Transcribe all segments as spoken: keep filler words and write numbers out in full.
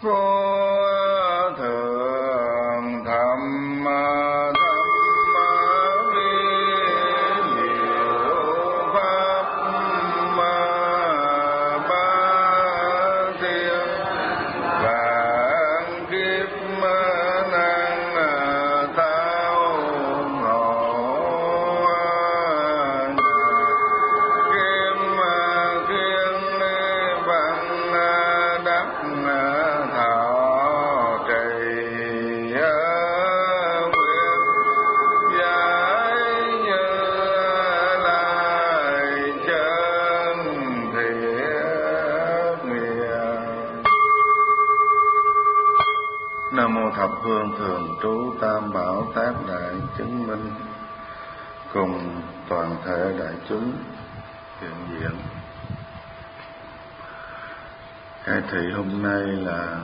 vô thượng thầm thập phương thường trú tam bảo tác đại chứng minh cùng toàn thể đại chúng hiện diện. Cái thị hôm nay là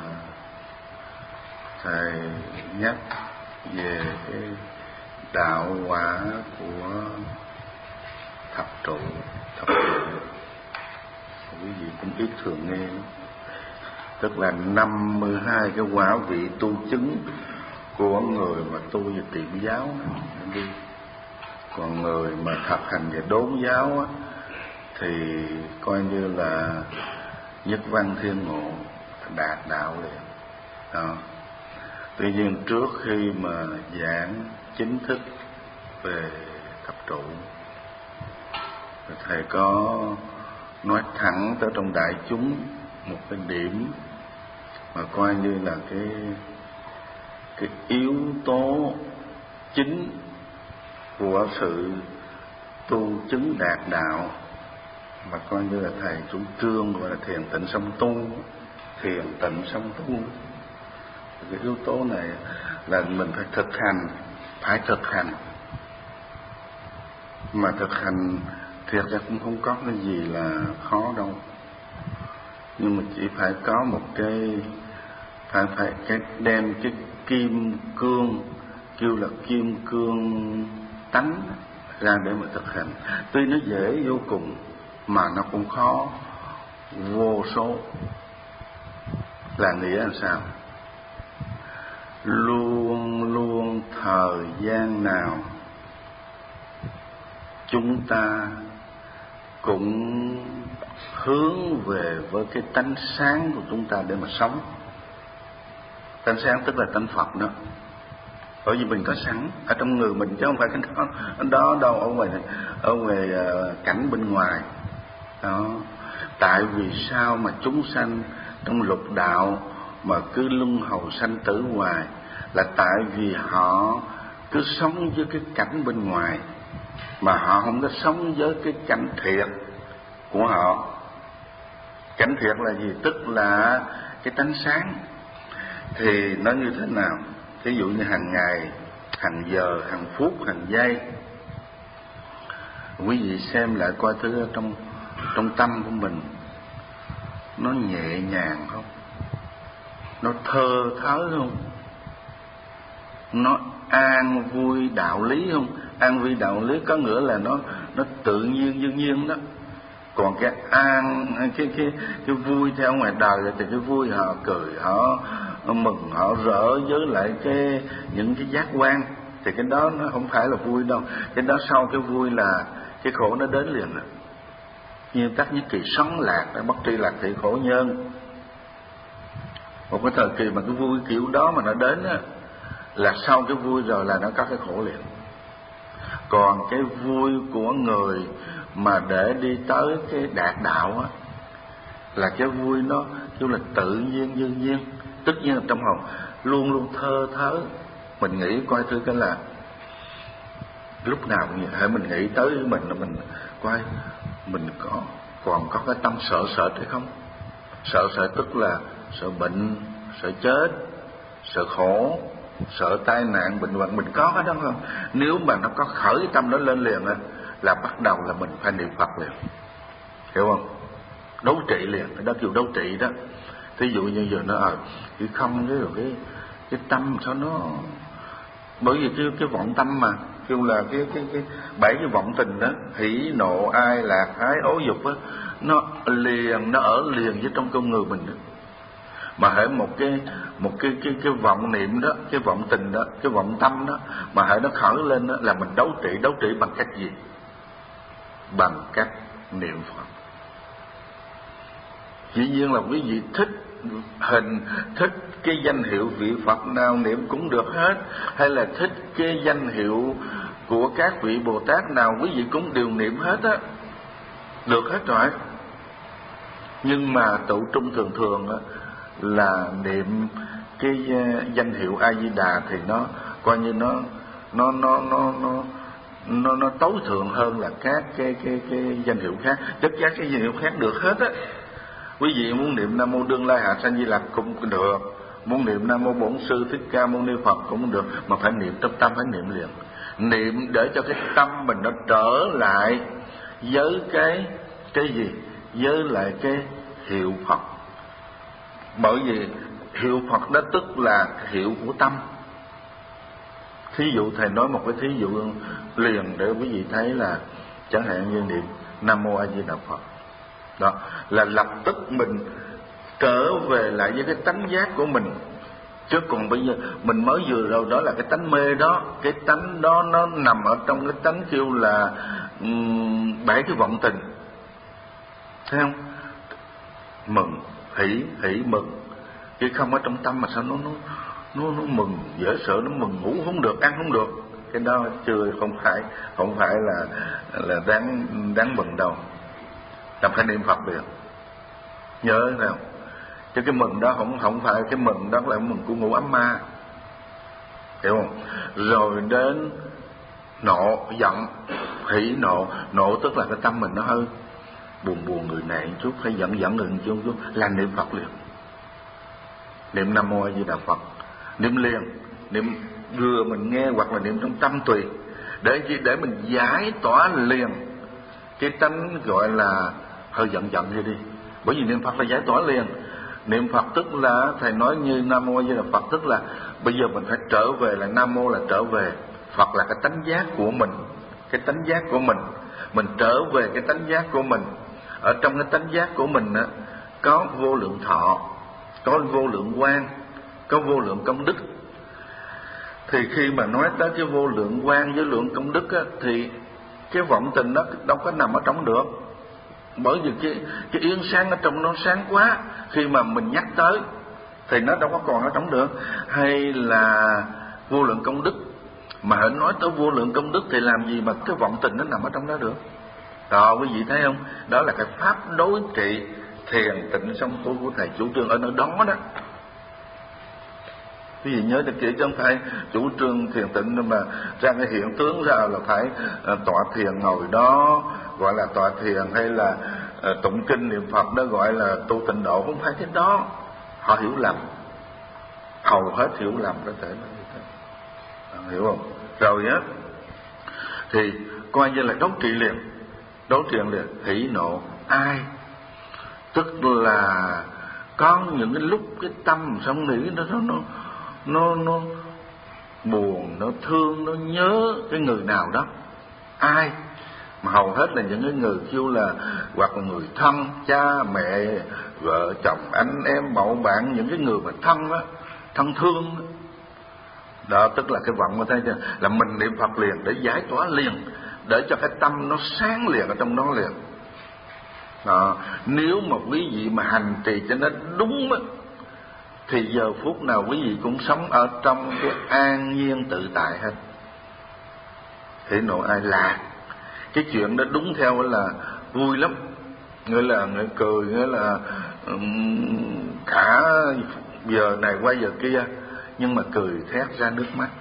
thầy nhắc về cái đạo quả của thập trụ. Thập trụ quý vị cũng ít thường nghe, tức là năm mươi hai cái quả vị tu chứng của người mà tu về tiệm giáo đi. Còn người mà thực hành về đốn giáo á, thì coi như là nhất văn thiên ngộ, đạt đạo liền đó. Tuy nhiên trước khi mà giảng chính thức về thập trụ, thầy có nói thẳng tới trong đại chúng một cái điểm mà coi như là cái cái yếu tố chính của sự tu chứng đạt đạo, mà coi như là thầy chủ trương gọi là thiền tịnh song tu. Thiền tịnh song tu, cái yếu tố này là mình phải thực hành, phải thực hành. Mà thực hành thiệt ra cũng không có cái gì là khó đâu, nhưng mà chỉ phải có một cái phải phải cái đem cái kim cương, kêu là kim cương tánh ra để mà thực hành. Tuy nó dễ vô cùng mà nó cũng khó vô số. Là nghĩa là sao? Luôn luôn thời gian nào chúng ta cũng hướng về với cái tánh sáng của chúng ta để mà sống. Tánh sáng tức là tánh Phật đó. Bởi vì mình có sẵn ở trong người mình, chứ không phải cái đó, đó đâu ở ngoài ở ngoài uh, cảnh bên ngoài đó. Tại vì sao mà chúng sanh trong lục đạo mà cứ luân hồi sanh tử hoài, là tại vì họ cứ sống với cái cảnh bên ngoài mà họ không có sống với cái cảnh thiệt của họ. Cảnh thiệt là gì? Tức là cái tánh sáng. Thì nó như thế nào? Ví dụ như hàng ngày, hàng giờ, hàng phút, hàng giây, quý vị xem lại coi thứ trong trong tâm của mình nó nhẹ nhàng không? Nó thơ thớ không? Nó an vui đạo lý không? An vui đạo lý có nghĩa là nó nó tự nhiên đương nhiên đó. Còn cái an cái cái cái vui theo ngoài đời thì cái vui họ cười, họ mừng, họ rỡ với lại cái những cái giác quan, thì cái đó nó không phải là vui đâu. Cái đó sau cái vui là cái khổ nó đến liền rồi. Nguyên tắc nhất kỳ sống lạc, bất tri lạc thị khổ nhân. Một cái thời kỳ mà cái vui kiểu đó mà nó đến á, là sau cái vui rồi là nó có cái khổ liền. Còn cái vui của người mà để đi tới cái đạt đạo á, là cái vui nó kêu là tự nhiên đương nhiên. Tất nhiên là trong hồn luôn luôn thơ thớ. Mình nghĩ coi thử cái là lúc nào cũng vậy, mình nghĩ tới mình là mình coi mình có còn có cái tâm sợ sợ hay không? Sợ sợ tức là sợ bệnh, sợ chết, sợ khổ, sợ tai nạn, bệnh hoạn, mình có cái đó không? Nếu mà nó có khởi cái tâm đó lên liền á, là bắt đầu là mình phải niệm Phật liền, hiểu không? Đấu trị liền, cái đó kêu đấu trị đó. Thí dụ như giờ nó ờ cái không cái rồi cái cái tâm sao nó, bởi vì cái cái vọng tâm mà kêu là cái cái cái bảy cái vọng tình đó, hỉ nộ ai lạc ái ố dục á, nó liền nó ở liền với trong con người mình đó. Mà hễ một cái một cái cái cái vọng niệm đó, cái vọng tình đó, cái vọng tâm đó, mà hễ nó khởi lên đó là mình đấu trị. Đấu trị bằng cách gì? Bằng cách niệm Phật. Dĩ nhiên là quý vị thích hình, thích cái danh hiệu vị Phật nào niệm cũng được hết, hay là thích cái danh hiệu của các vị Bồ Tát nào quý vị cũng đều niệm hết á, được hết rồi. Nhưng mà tụ trung thường thường á, là niệm cái danh hiệu A Di Đà thì nó coi như nó nó nó nó nó nó nó tối thượng hơn là các cái cái cái danh hiệu khác. Tất cả cái danh hiệu khác được hết á. Quý vị muốn niệm Nam Mô Đương Lai Hạ Sanh Di Lặc cũng được, muốn niệm Nam Mô Bổn Sư Thích Ca Mâu Ni Phật cũng được, mà phải niệm trong tâm, phải niệm liền. Niệm để cho cái tâm mình nó trở lại với cái cái gì? Với lại cái hiệu Phật. Bởi vì hiệu Phật đó tức là hiệu của tâm. Thí dụ thầy nói một cái thí dụ liền để quý vị thấy là chẳng hạn như niệm Nam Mô A Di Đà Phật, đó là lập tức mình trở về lại với cái tánh giác của mình. Chứ còn bây giờ mình mới vừa rồi đó là cái tánh mê đó, cái tánh đó nó nằm ở trong cái tánh kêu là um, bảy cái vọng tình, thấy không? Mừng, hỷ, hỷ mừng, chứ không ở trong tâm mà sao nó nó nó nó mừng, dễ sợ, nó mừng ngủ không được, ăn không được. Cái đó chưa, không phải không phải là là đáng đáng mừng đâu. Làm phải niệm Phật liền, nhớ nào. Chứ cái mừng đó không không phải cái mừng đó là mừng của ngũ ấm ma, hiểu không? Rồi đến nộ, giận, hỷ nộ. Nộ tức là cái tâm mình nó hơi buồn buồn người này một chút, hay giận giận người chút chút, là niệm Phật liền. Niệm Nam Mô A Di Đà Phật, niệm liền, niệm vừa mình nghe hoặc là niệm trong tâm tùy, để chi? Để mình giải tỏa liền cái tánh gọi là hơi giận giận đi đi. Bởi vì niệm Phật là giải tỏa liền. Niệm Phật tức là thầy nói như Nam Mô A Di Đà Phật, tức là bây giờ mình phải trở về là Nam Mô là trở về, Phật là cái tánh giác của mình, cái tánh giác của mình, mình trở về cái tánh giác của mình. Ở trong cái tánh giác của mình á, có vô lượng thọ, có vô lượng quang, có vô lượng công đức. Thì khi mà nói tới cái vô lượng quang với lượng công đức á, thì cái vọng tình nó đâu có nằm ở trong được. Bởi vì cái, cái yến sáng ở trong nó sáng quá, khi mà mình nhắc tới thì nó đâu có còn ở trong được. Hay là vô lượng công đức, mà hãy nói tới vô lượng công đức thì làm gì mà cái vọng tình nó nằm ở trong đó được. Đó, quý vị thấy không? Đó là cái pháp đối trị thiền tịnh song tu của thầy chủ trương ở nơi đó đó. Quý vị nhớ cho kỹ, chứ không phải chủ trương thiền tịnh mà ra cái hiện tướng ra là phải uh, tọa thiền ngồi đó gọi là tọa thiền, hay là uh, tụng kinh niệm Phật đó gọi là tu tịnh độ. Không phải thế đó, họ hiểu lầm, hầu hết hiểu lầm có thể nói như thế, hiểu không? Rồi á thì coi như là đấu trị liền, đấu trị liền, hỷ nộ ai, tức là có những cái lúc cái tâm sống nghĩ nó nó nó nó buồn, nó thương, nó nhớ cái người nào đó. Ai? Mà hầu hết là những cái người kêu là hoặc là người thân, cha mẹ, vợ chồng, anh em, bậu bạn, những cái người mà thân đó, thân thương đó. Đó tức là cái vọng của thấy chưa? Là mình niệm Phật liền để giải tỏa liền, để cho cái tâm nó sáng liền ở trong đó liền. Đó. Nếu mà quý vị mà hành trì cho nó đúng á, thì giờ phút nào quý vị cũng sống ở trong cái an nhiên tự tại hết. Hỷ nộ ai lạc, cái chuyện đó đúng theo là vui lắm, nghĩa là nghĩa cười, nghĩa là um, cả giờ này qua giờ kia, nhưng mà cười thét ra nước mắt.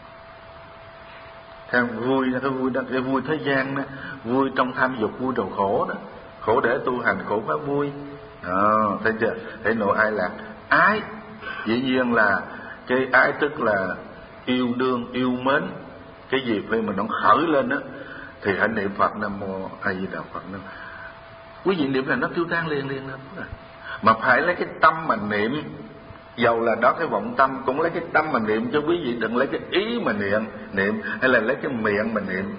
Theo vui, cái vui đó, cái vui thế gian đó, vui trong tham dục, vui đầu khổ đó, khổ để tu hành, khổ phải vui. À, thấy chưa? Hỷ nộ ai lạc, ái dĩ nhiên là cái ái tức là yêu đương, yêu mến. Cái gì khi mà nó khởi lên đó thì hãy niệm Phật Nam Mô A Di Đà Phật. Quý vị niệm là nó tiêu tan liền liền lắm. Mà phải lấy cái tâm mà niệm, dầu là đó cái vọng tâm cũng lấy cái tâm mà niệm, cho quý vị đừng lấy cái ý mà niệm niệm hay là lấy cái miệng mà niệm.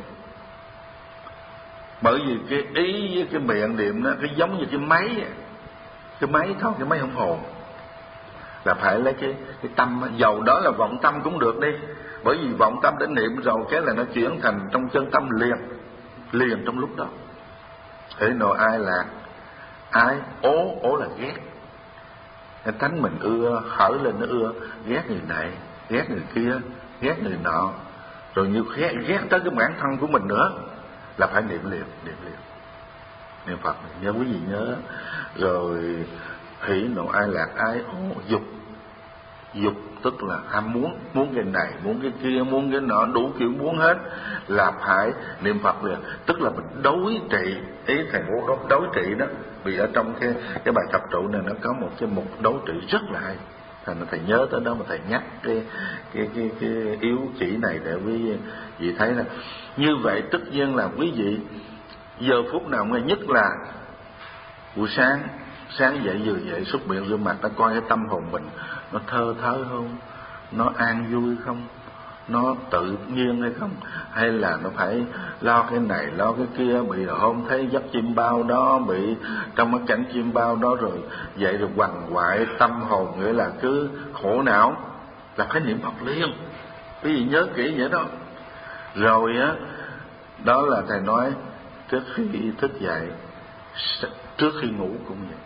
Bởi vì cái ý với cái miệng niệm đó cái giống như cái máy, cái máy thôi, cái máy không hồn. là phải lấy cái cái tâm, dầu đó là vọng tâm cũng được đi, bởi vì vọng tâm đã niệm rồi cái là nó chuyển thành trong chân tâm liền, liền trong lúc đó. Hễ nào ai là ái, ố, ố là ghét, cái tánh mình ưa, khởi lên nó ưa, ghét người này, ghét người kia, ghét người nọ, rồi nhiều ghét, ghét tới cái bản thân của mình nữa, là phải niệm liền, niệm liền, niệm Phật. Nhớ quý vị nhớ. Rồi hỷ nộ ai lạc ái ố, dục, dục tức là ham muốn, muốn cái này, muốn cái kia, muốn cái nọ, đủ kiểu muốn hết, là phải niệm Phật liền. Tức là mình đối trị, ý thầy vô đó đối trị đó, vì ở trong cái cái bài thập trụ này nó có một cái mục đối trị rất là hay. Thành thầy nhớ tới đó mà thầy nhắc cái cái cái, cái yếu chỉ này để quý vị thấy là như vậy. Tất nhiên là quý vị giờ phút nào nghe nhất là buổi sáng, sáng dậy vừa dậy xúc miệng rửa mặt, nó coi cái tâm hồn mình nó thơ thớ không, nó an vui không, nó tự nhiên hay không, hay là nó phải lo cái này lo cái kia, bị hôm thấy giấc chim bao đó, bị trong cái cảnh chim bao đó rồi dậy rồi quằn quại tâm hồn, nghĩa là cứ khổ não, là phải niệm Phật liền. Quý vị nhớ kỹ vậy đó. Rồi á, đó là thầy nói trước khi thức dậy, trước khi ngủ cũng vậy,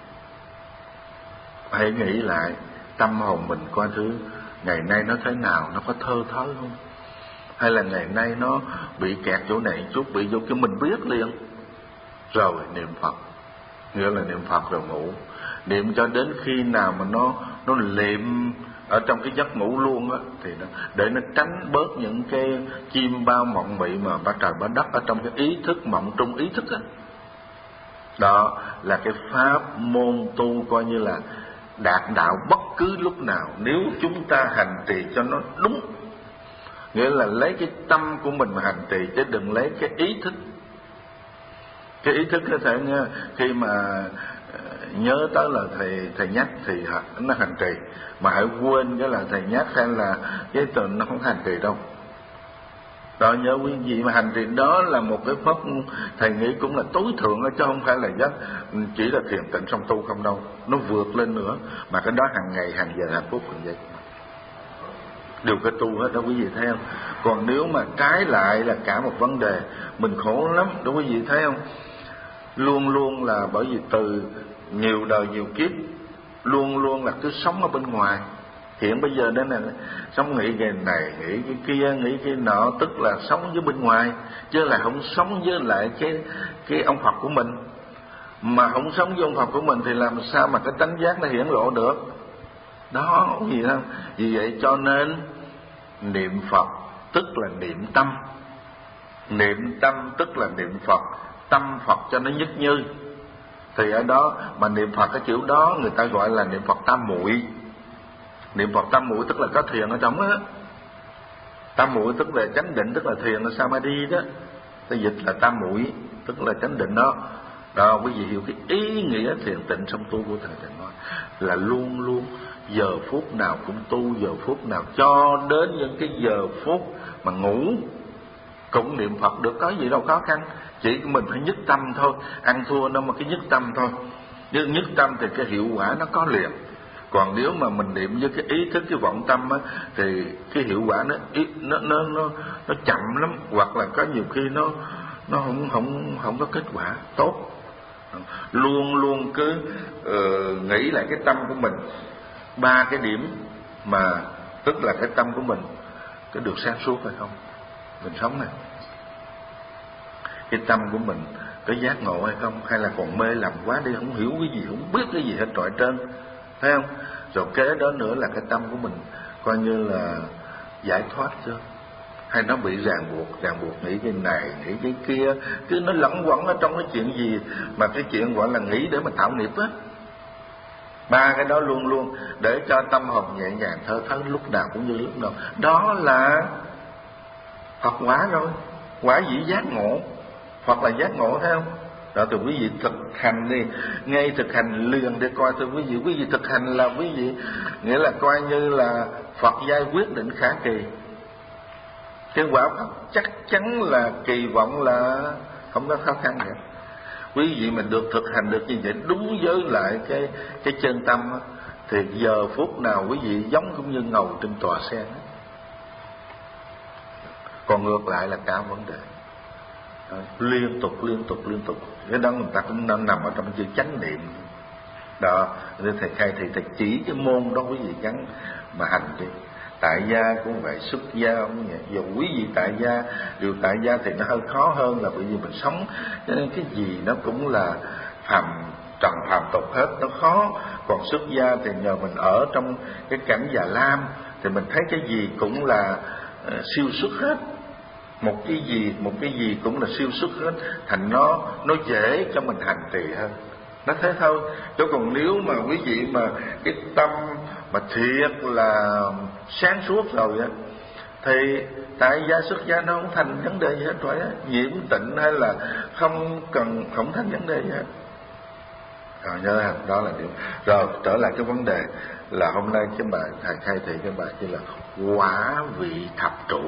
hãy nghĩ lại tâm hồn mình coi thứ ngày nay nó thế nào, nó có thơ thớ không, hay là ngày nay nó bị kẹt chỗ này chút, bị vô cái mình biết liền. Rồi niệm Phật, nghĩa là niệm Phật rồi ngủ, niệm cho đến khi nào mà nó nó liệm ở trong cái giấc ngủ luôn á, thì nó, để nó tránh bớt những cái chim bao mộng mị mà ba trời ba đất ở trong cái ý thức mộng trung ý thức á. Đó là cái pháp môn tu coi như là đạt đạo bất cứ lúc nào, nếu chúng ta hành trì cho nó đúng, nghĩa là lấy cái tâm của mình mà hành trì, chứ đừng lấy cái ý thức. Cái ý thức có thể nghe, khi mà nhớ tới là thầy thầy nhắc thì nó hành trì, mà hãy quên cái là thầy nhắc hay là cái từ nó không hành trì đâu. Đó, nhớ quý vị, mà hành trì đó là một cái pháp thầy nghĩ cũng là tối thượng đó, chứ không phải là giấc chỉ là thiền tịnh song tu không đâu, nó vượt lên nữa, mà cái đó hàng ngày hàng giờ hàng phút hàng giây đều cái tu hết đó quý vị thấy không. Còn nếu mà trái lại là cả một vấn đề, mình khổ lắm đó quý vị thấy không. Luôn luôn là bởi vì từ nhiều đời nhiều kiếp luôn luôn là cứ sống ở bên ngoài. Hiện bây giờ đến là sống nghĩ cái này, nghĩ cái kia, nghĩ cái nọ, tức là sống với bên ngoài, chứ là không sống với lại cái cái ông Phật của mình. Mà không sống với ông Phật của mình thì làm sao mà cái tánh giác nó hiển lộ được. Đó, gì không? Vì vậy cho nên niệm Phật tức là niệm tâm, niệm tâm tức là niệm Phật, tâm Phật cho nó nhất như. Thì ở đó mà niệm Phật cái chữ đó người ta gọi là niệm Phật tam muội. Niệm Phật tam muội tức là có thiền ở trong á. Tam muội tức là chánh định, tức là thiền là Samadhi đó. Cái dịch là tam muội tức là chánh định đó. Đó, quý vị hiểu cái ý nghĩa thiền tịnh song tu của thầy thầy nói là luôn luôn giờ phút nào cũng tu, giờ phút nào cho đến những cái giờ phút mà ngủ cũng niệm Phật được, có gì đâu khó khăn. Chỉ mình phải nhất tâm thôi, ăn thua nó mà cái nhất tâm thôi. Nhưng nhất tâm thì cái hiệu quả nó có liền. Còn nếu mà mình niệm với cái ý thức, cái vọng tâm á, thì cái hiệu quả nó nó nó nó nó chậm lắm, hoặc là có nhiều khi nó nó không không không có kết quả tốt. Luôn luôn cứ uh, nghĩ lại cái tâm của mình, ba cái điểm mà tức là cái tâm của mình có được sáng suốt hay không, mình sống này, cái tâm của mình có giác ngộ hay không, hay là còn mê lầm quá đi, không hiểu cái gì, không biết cái gì hết trọi trên, thấy không? Rồi kế đó nữa là cái tâm của mình coi như là giải thoát chưa, hay nó bị ràng buộc, ràng buộc nghĩ cái này, nghĩ cái kia, cứ nó lẫn quẩn ở trong cái chuyện gì mà cái chuyện gọi là nghĩ để mà tạo nghiệp á. Ba cái đó luôn luôn để cho tâm hồn nhẹ nhàng thơ thớ lúc nào cũng như lúc nào. Đó là Phật quả rồi, quả vị giác ngộ, hoặc là giác ngộ, thấy không? Đó, từ quý vị thực hành đi, ngay thực hành liền để coi. Từ quý vị, quý vị thực hành là quý vị nghĩa là coi như là Phật giai quyết định khả kỳ. Cái quả Phật chắc chắn là kỳ vọng là không có khó khăn nữa. Quý vị mình được thực hành được như vậy đúng với lại cái cái chân tâm đó, thì giờ phút nào quý vị giống cũng như ngầu trên tòa sen. Còn ngược lại là cả vấn đề đó, liên tục liên tục liên tục. Cái đó người ta cũng nằm ở trong chữ chánh niệm đó. Nên thầy khai thì thầy chỉ cái môn đó quý vị gắn mà hành đi. Tại gia cũng vậy, xuất gia cũng vậy. Dù quý vị tại gia, điều tại gia thì nó hơi khó hơn là bởi vì mình sống cái gì nó cũng là phàm trần phàm tục hết, nó khó. Còn xuất gia thì nhờ mình ở trong cái cảnh Già Lam thì mình thấy cái gì cũng là uh, siêu xuất hết. Một cái gì một cái gì cũng là siêu xuất hết, thành nó nó dễ cho mình hành trì hơn. Nó thế thôi. Chứ còn nếu mà quý vị mà cái tâm mà thiệt là sáng suốt rồi á, thì tại gia xuất gia nó không thành vấn đề gì hết rồi á. Nhiễm tịnh hay là không cần, không thành vấn đề gì hết. Rồi nhớ không? Đó là điểm. Rồi trở lại cái vấn đề là hôm nay cái bài thầy khai thị cái bài chỉ là quả vị thập trụ.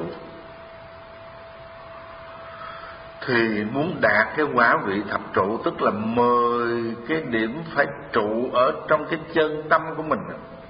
Thì muốn đạt cái quả vị thập trụ, tức là mười cái điểm phải trụ ở trong cái chân tâm của mình.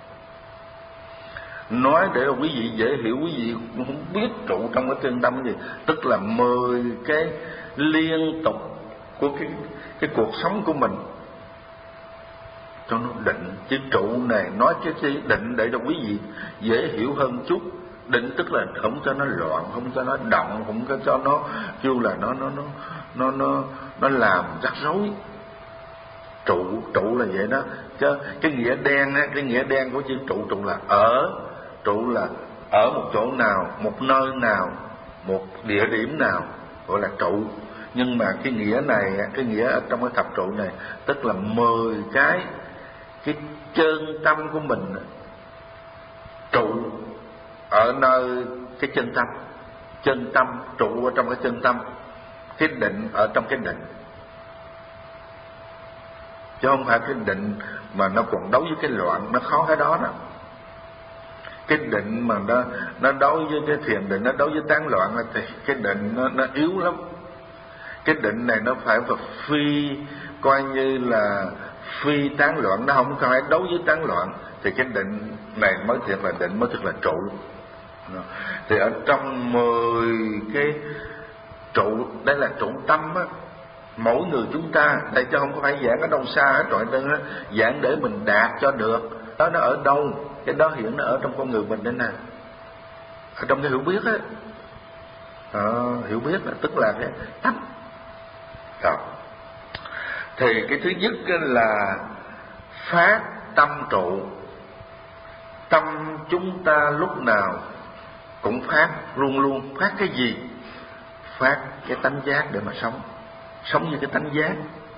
Nói để quý vị dễ hiểu, quý vị cũng không biết trụ trong cái chân tâm gì. Tức là mười cái liên tục của cái, cái cuộc sống của mình cho nó định. Chứ trụ này nói cái gì định để cho quý vị dễ hiểu hơn chút. Định tức là không cho nó loạn, không cho nó động, không có cho nó kêu là nó nó nó nó nó nó làm rắc rối. Trụ trụ là vậy đó. Chứ cái nghĩa đen á, cái nghĩa đen của chữ trụ, trụ là ở, trụ là ở một chỗ nào, một nơi nào, một địa điểm nào gọi là trụ. Nhưng mà cái nghĩa này, cái nghĩa ở trong cái thập trụ này tức là mười cái cái chân tâm của mình trụ ở nơi cái chân tâm. Chân tâm trụ ở trong cái chân tâm, cái định ở trong cái định, chứ không phải cái định mà nó còn đấu với cái loạn. Nó khó cái đó đó. Cái định mà nó nó đấu với cái thiền định, nó đấu với tán loạn thì cái định nó, nó yếu lắm. Cái định này nó phải phải phi, coi như là phi tán loạn, nó không phải đấu với tán loạn, thì cái định này mới thiệt là định, mới thiệt là trụ. Thì ở trong mười cái trụ, đây là trụ tâm á, mỗi người chúng ta đây, chứ không có phải giảng ở đâu xa hết rồi, nên giảng để mình đạt cho được. Đó nó ở đâu? Cái đó hiện nó ở trong con người mình đây nè, ở trong cái hiểu biết á. À, hiểu biết là tức là cái tâm. Rồi. Thì cái thứ nhất là phát tâm trụ. Tâm chúng ta lúc nào cũng phát, luôn luôn phát cái gì? Phát cái tánh giác để mà sống. Sống như cái tánh giác.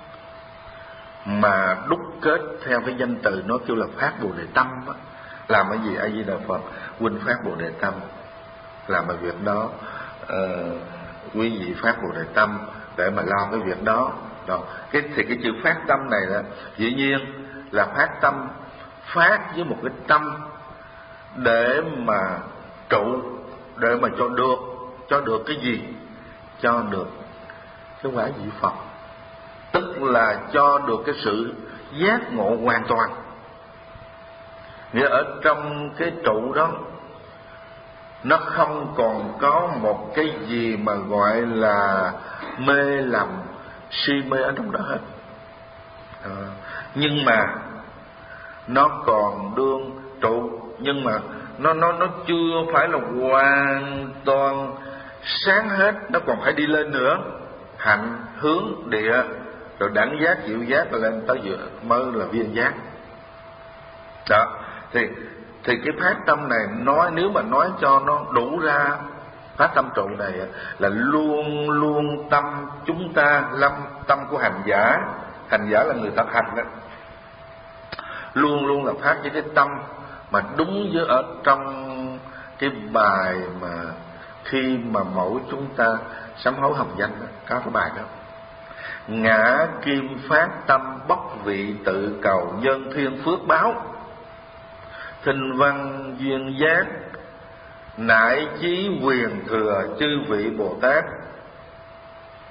Mà đúc kết theo cái danh từ nó kêu là phát Bồ Đề Tâm á. Làm cái gì? A Di Đà Phật huynh phát Bồ Đề Tâm. Làm cái việc đó, uh, quý vị phát Bồ Đề Tâm để mà lo cái việc đó. Đó. Cái, thì cái chữ phát tâm này là dĩ nhiên là phát tâm, phát với một cái tâm để mà trụ, để mà cho được, cho được cái gì? Cho được cái quả vị Phật, tức là cho được cái sự giác ngộ hoàn toàn. Nghĩa ở trong cái trụ đó nó không còn có một cái gì mà gọi là mê lầm, si mê ở trong đó hết. À, nhưng mà nó còn đương trụ, nhưng mà nó nó nó chưa phải là hoàn toàn sáng hết, nó còn phải đi lên nữa. Hạnh, hướng, địa, rồi đẳng giác, diệu giác, rồi lên tới giữa mới là viên giác. Đó, thì thì cái phát tâm này nói, nếu mà nói cho nó đủ ra, phát tâm trụ này là luôn luôn tâm chúng ta, lâm tâm của hành giả. Hành giả là người tập hành đó, luôn luôn là phát với cái tâm mà đúng với ở trong cái bài mà khi mà mỗi chúng ta sám hối hồng danh đó, có cái bài đó: ngã kim phát tâm bất vị tự cầu, nhân thiên phước báo, thinh văn duyên giác, nại chí quyền thừa chư vị Bồ Tát.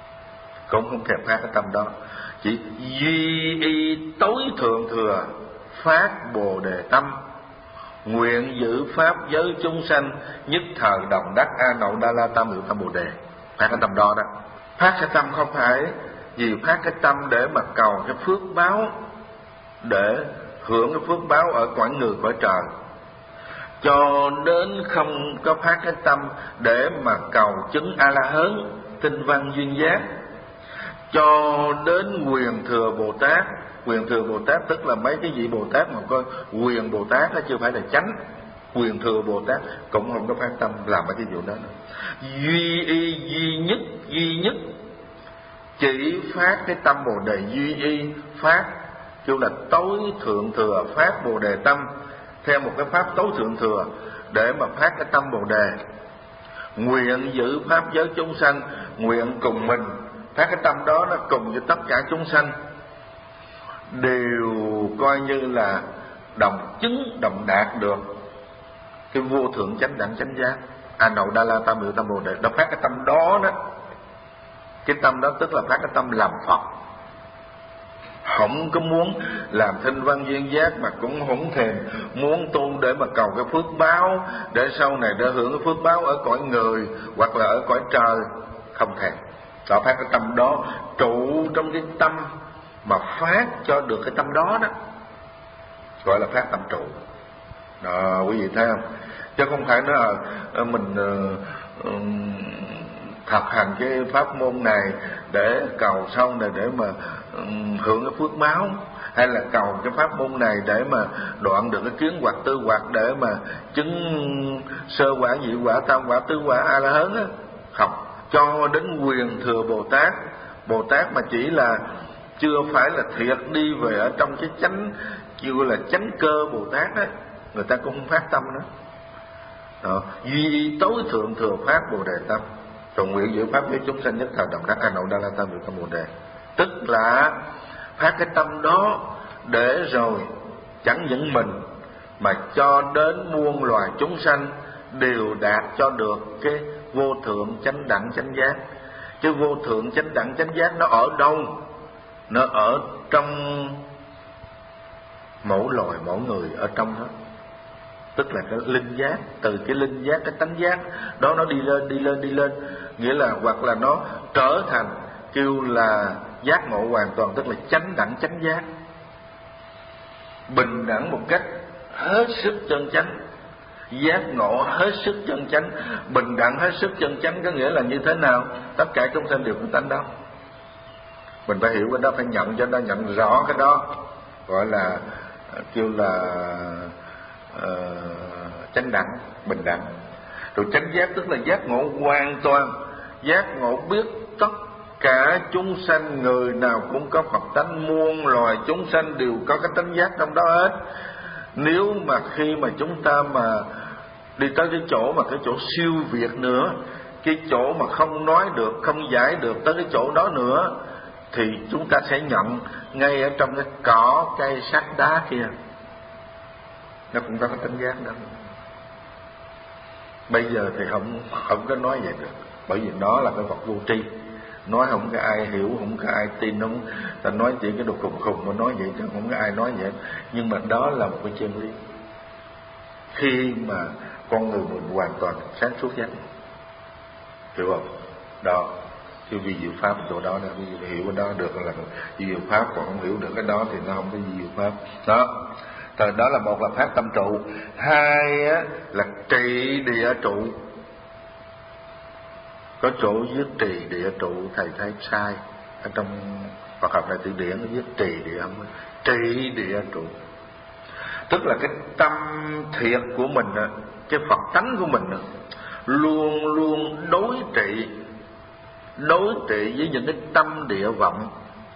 Cũng không thèm phát cái tâm đó, chỉ duy y tối thượng thừa phát Bồ Đề tâm, nguyện giữ pháp giới chúng sanh, nhất thời đồng đắc A Nậu Đa La Tam Muội Tâm Bồ Đề. Phát cái tâm đó đó. Phát cái tâm không phải vì phát cái tâm để mà cầu cái phước báo, để hưởng cái phước báo ở cõi người cõi trời, cho đến không có phát cái tâm để mà cầu chứng A La Hớn, tinh văn duyên giác, cho đến quyền thừa Bồ Tát. Quyền thừa Bồ Tát tức là mấy cái vị Bồ Tát mà coi quyền Bồ Tát nó chưa phải là chánh. Quyền thừa Bồ Tát cũng không có phát tâm làm mấy cái vụ đó. Duy y duy nhất, duy nhất chỉ phát cái tâm Bồ Đề, duy y phát kêu là tối thượng thừa phát Bồ Đề tâm, theo một cái pháp tối thượng thừa để mà phát cái tâm Bồ Đề. Nguyện giữ pháp giới chúng sanh, nguyện cùng mình phát cái tâm đó, nó cùng với tất cả chúng sanh đều coi như là đồng chứng, đồng đạt được cái vô thượng chánh đẳng chánh giác A Nậu Đa La Tam Muội Tâm Bồ Đề. Nó phát cái tâm đó đó, cái tâm đó tức là phát cái tâm làm Phật, không có muốn làm thanh văn duyên giác, mà cũng không thèm muốn tu để mà cầu cái phước báo, để sau này để hưởng cái phước báo ở cõi người hoặc là ở cõi trời, không thèm. Đó, phát cái tâm đó trụ trong cái tâm mà phát cho được cái tâm đó đó, gọi là phát tâm trụ. Đó, quý vị thấy không? Chứ không phải nói là mình uh, uh, thực hành cái pháp môn này để cầu sau này để mà um, hưởng cái phước báo, hay là cầu cái pháp môn này để mà đoạn được cái kiến hoặc tư hoặc để mà chứng sơ quả, nhị quả, tam quả, tứ quả, A La Hớn á. Không, cho đến quyền thừa Bồ Tát. Bồ Tát mà chỉ là chưa phải là thiệt đi về ở trong cái chánh, kêu là chánh cơ Bồ Tát đó, người ta cũng không phát tâm đó. Đó, duy tối thượng thừa phát Bồ Đề tâm, rồi nguyện giữ pháp với chúng sanh nhất thời đồng đắc A Nậu Đa La Tam Muội Tâm Bồ Đề. Tức là phát cái tâm đó để rồi chẳng những mình mà cho đến muôn loài chúng sanh đều đạt cho được cái vô thượng chánh đẳng chánh giác. Cái vô thượng chánh đẳng chánh giác nó ở đâu? Nó ở trong mỗi loài mỗi người ở trong đó. Tức là cái linh giác, từ cái linh giác, cái tánh giác đó nó đi lên, đi lên, đi lên. Nghĩa là hoặc là nó trở thành kêu là giác ngộ hoàn toàn, tức là chánh đẳng chánh giác, bình đẳng một cách hết sức chân chánh, giác ngộ hết sức chân chánh. Bình đẳng hết sức chân chánh có nghĩa là như thế nào? Tất cả chúng sanh đều có tánh đó, mình phải hiểu cái đó, phải nhận cho nó, nhận rõ cái đó, gọi là kêu là uh, chánh đẳng, bình đẳng. Rồi chánh giác tức là giác ngộ hoàn toàn, giác ngộ biết tất cả chúng sanh, người nào cũng có Phật tánh, muôn loài chúng sanh đều có cái tánh giác trong đó hết. Nếu mà khi mà chúng ta mà đi tới cái chỗ mà cái chỗ siêu việt nữa, cái chỗ mà không nói được, không giải được tới cái chỗ đó nữa, thì chúng ta sẽ nhận ngay ở trong cái cỏ, cây, sắt, đá kia, nó cũng có cái tánh giác đó. Bây giờ thì không không có nói vậy được, bởi vì nó là cái vật vô tri, nói không có ai hiểu, không có ai tin, không ta nói chỉ cái đồ khùng khùng mà nói vậy chứ không có ai nói vậy. Nhưng mà đó là một cái chân lý. Khi mà con người mình hoàn toàn sáng suốt giác, hiểu không? Đó, cái vi diệu pháp chỗ đó là vi diệu, hiểu cái đó được là vi diệu pháp, còn không hiểu được cái đó thì nó không có vi diệu pháp. Đó, thời đó là một là phát tâm trụ, hai á, là trị địa trụ. Có chỗ viết trì địa trụ thầy thấy sai, ở trong Phật học này từ điển nó viết trì địa, trị địa trụ, tức là cái tâm thiệt của mình, cái Phật tánh của mình luôn luôn đối trị, đối trị với những cái tâm địa vọng.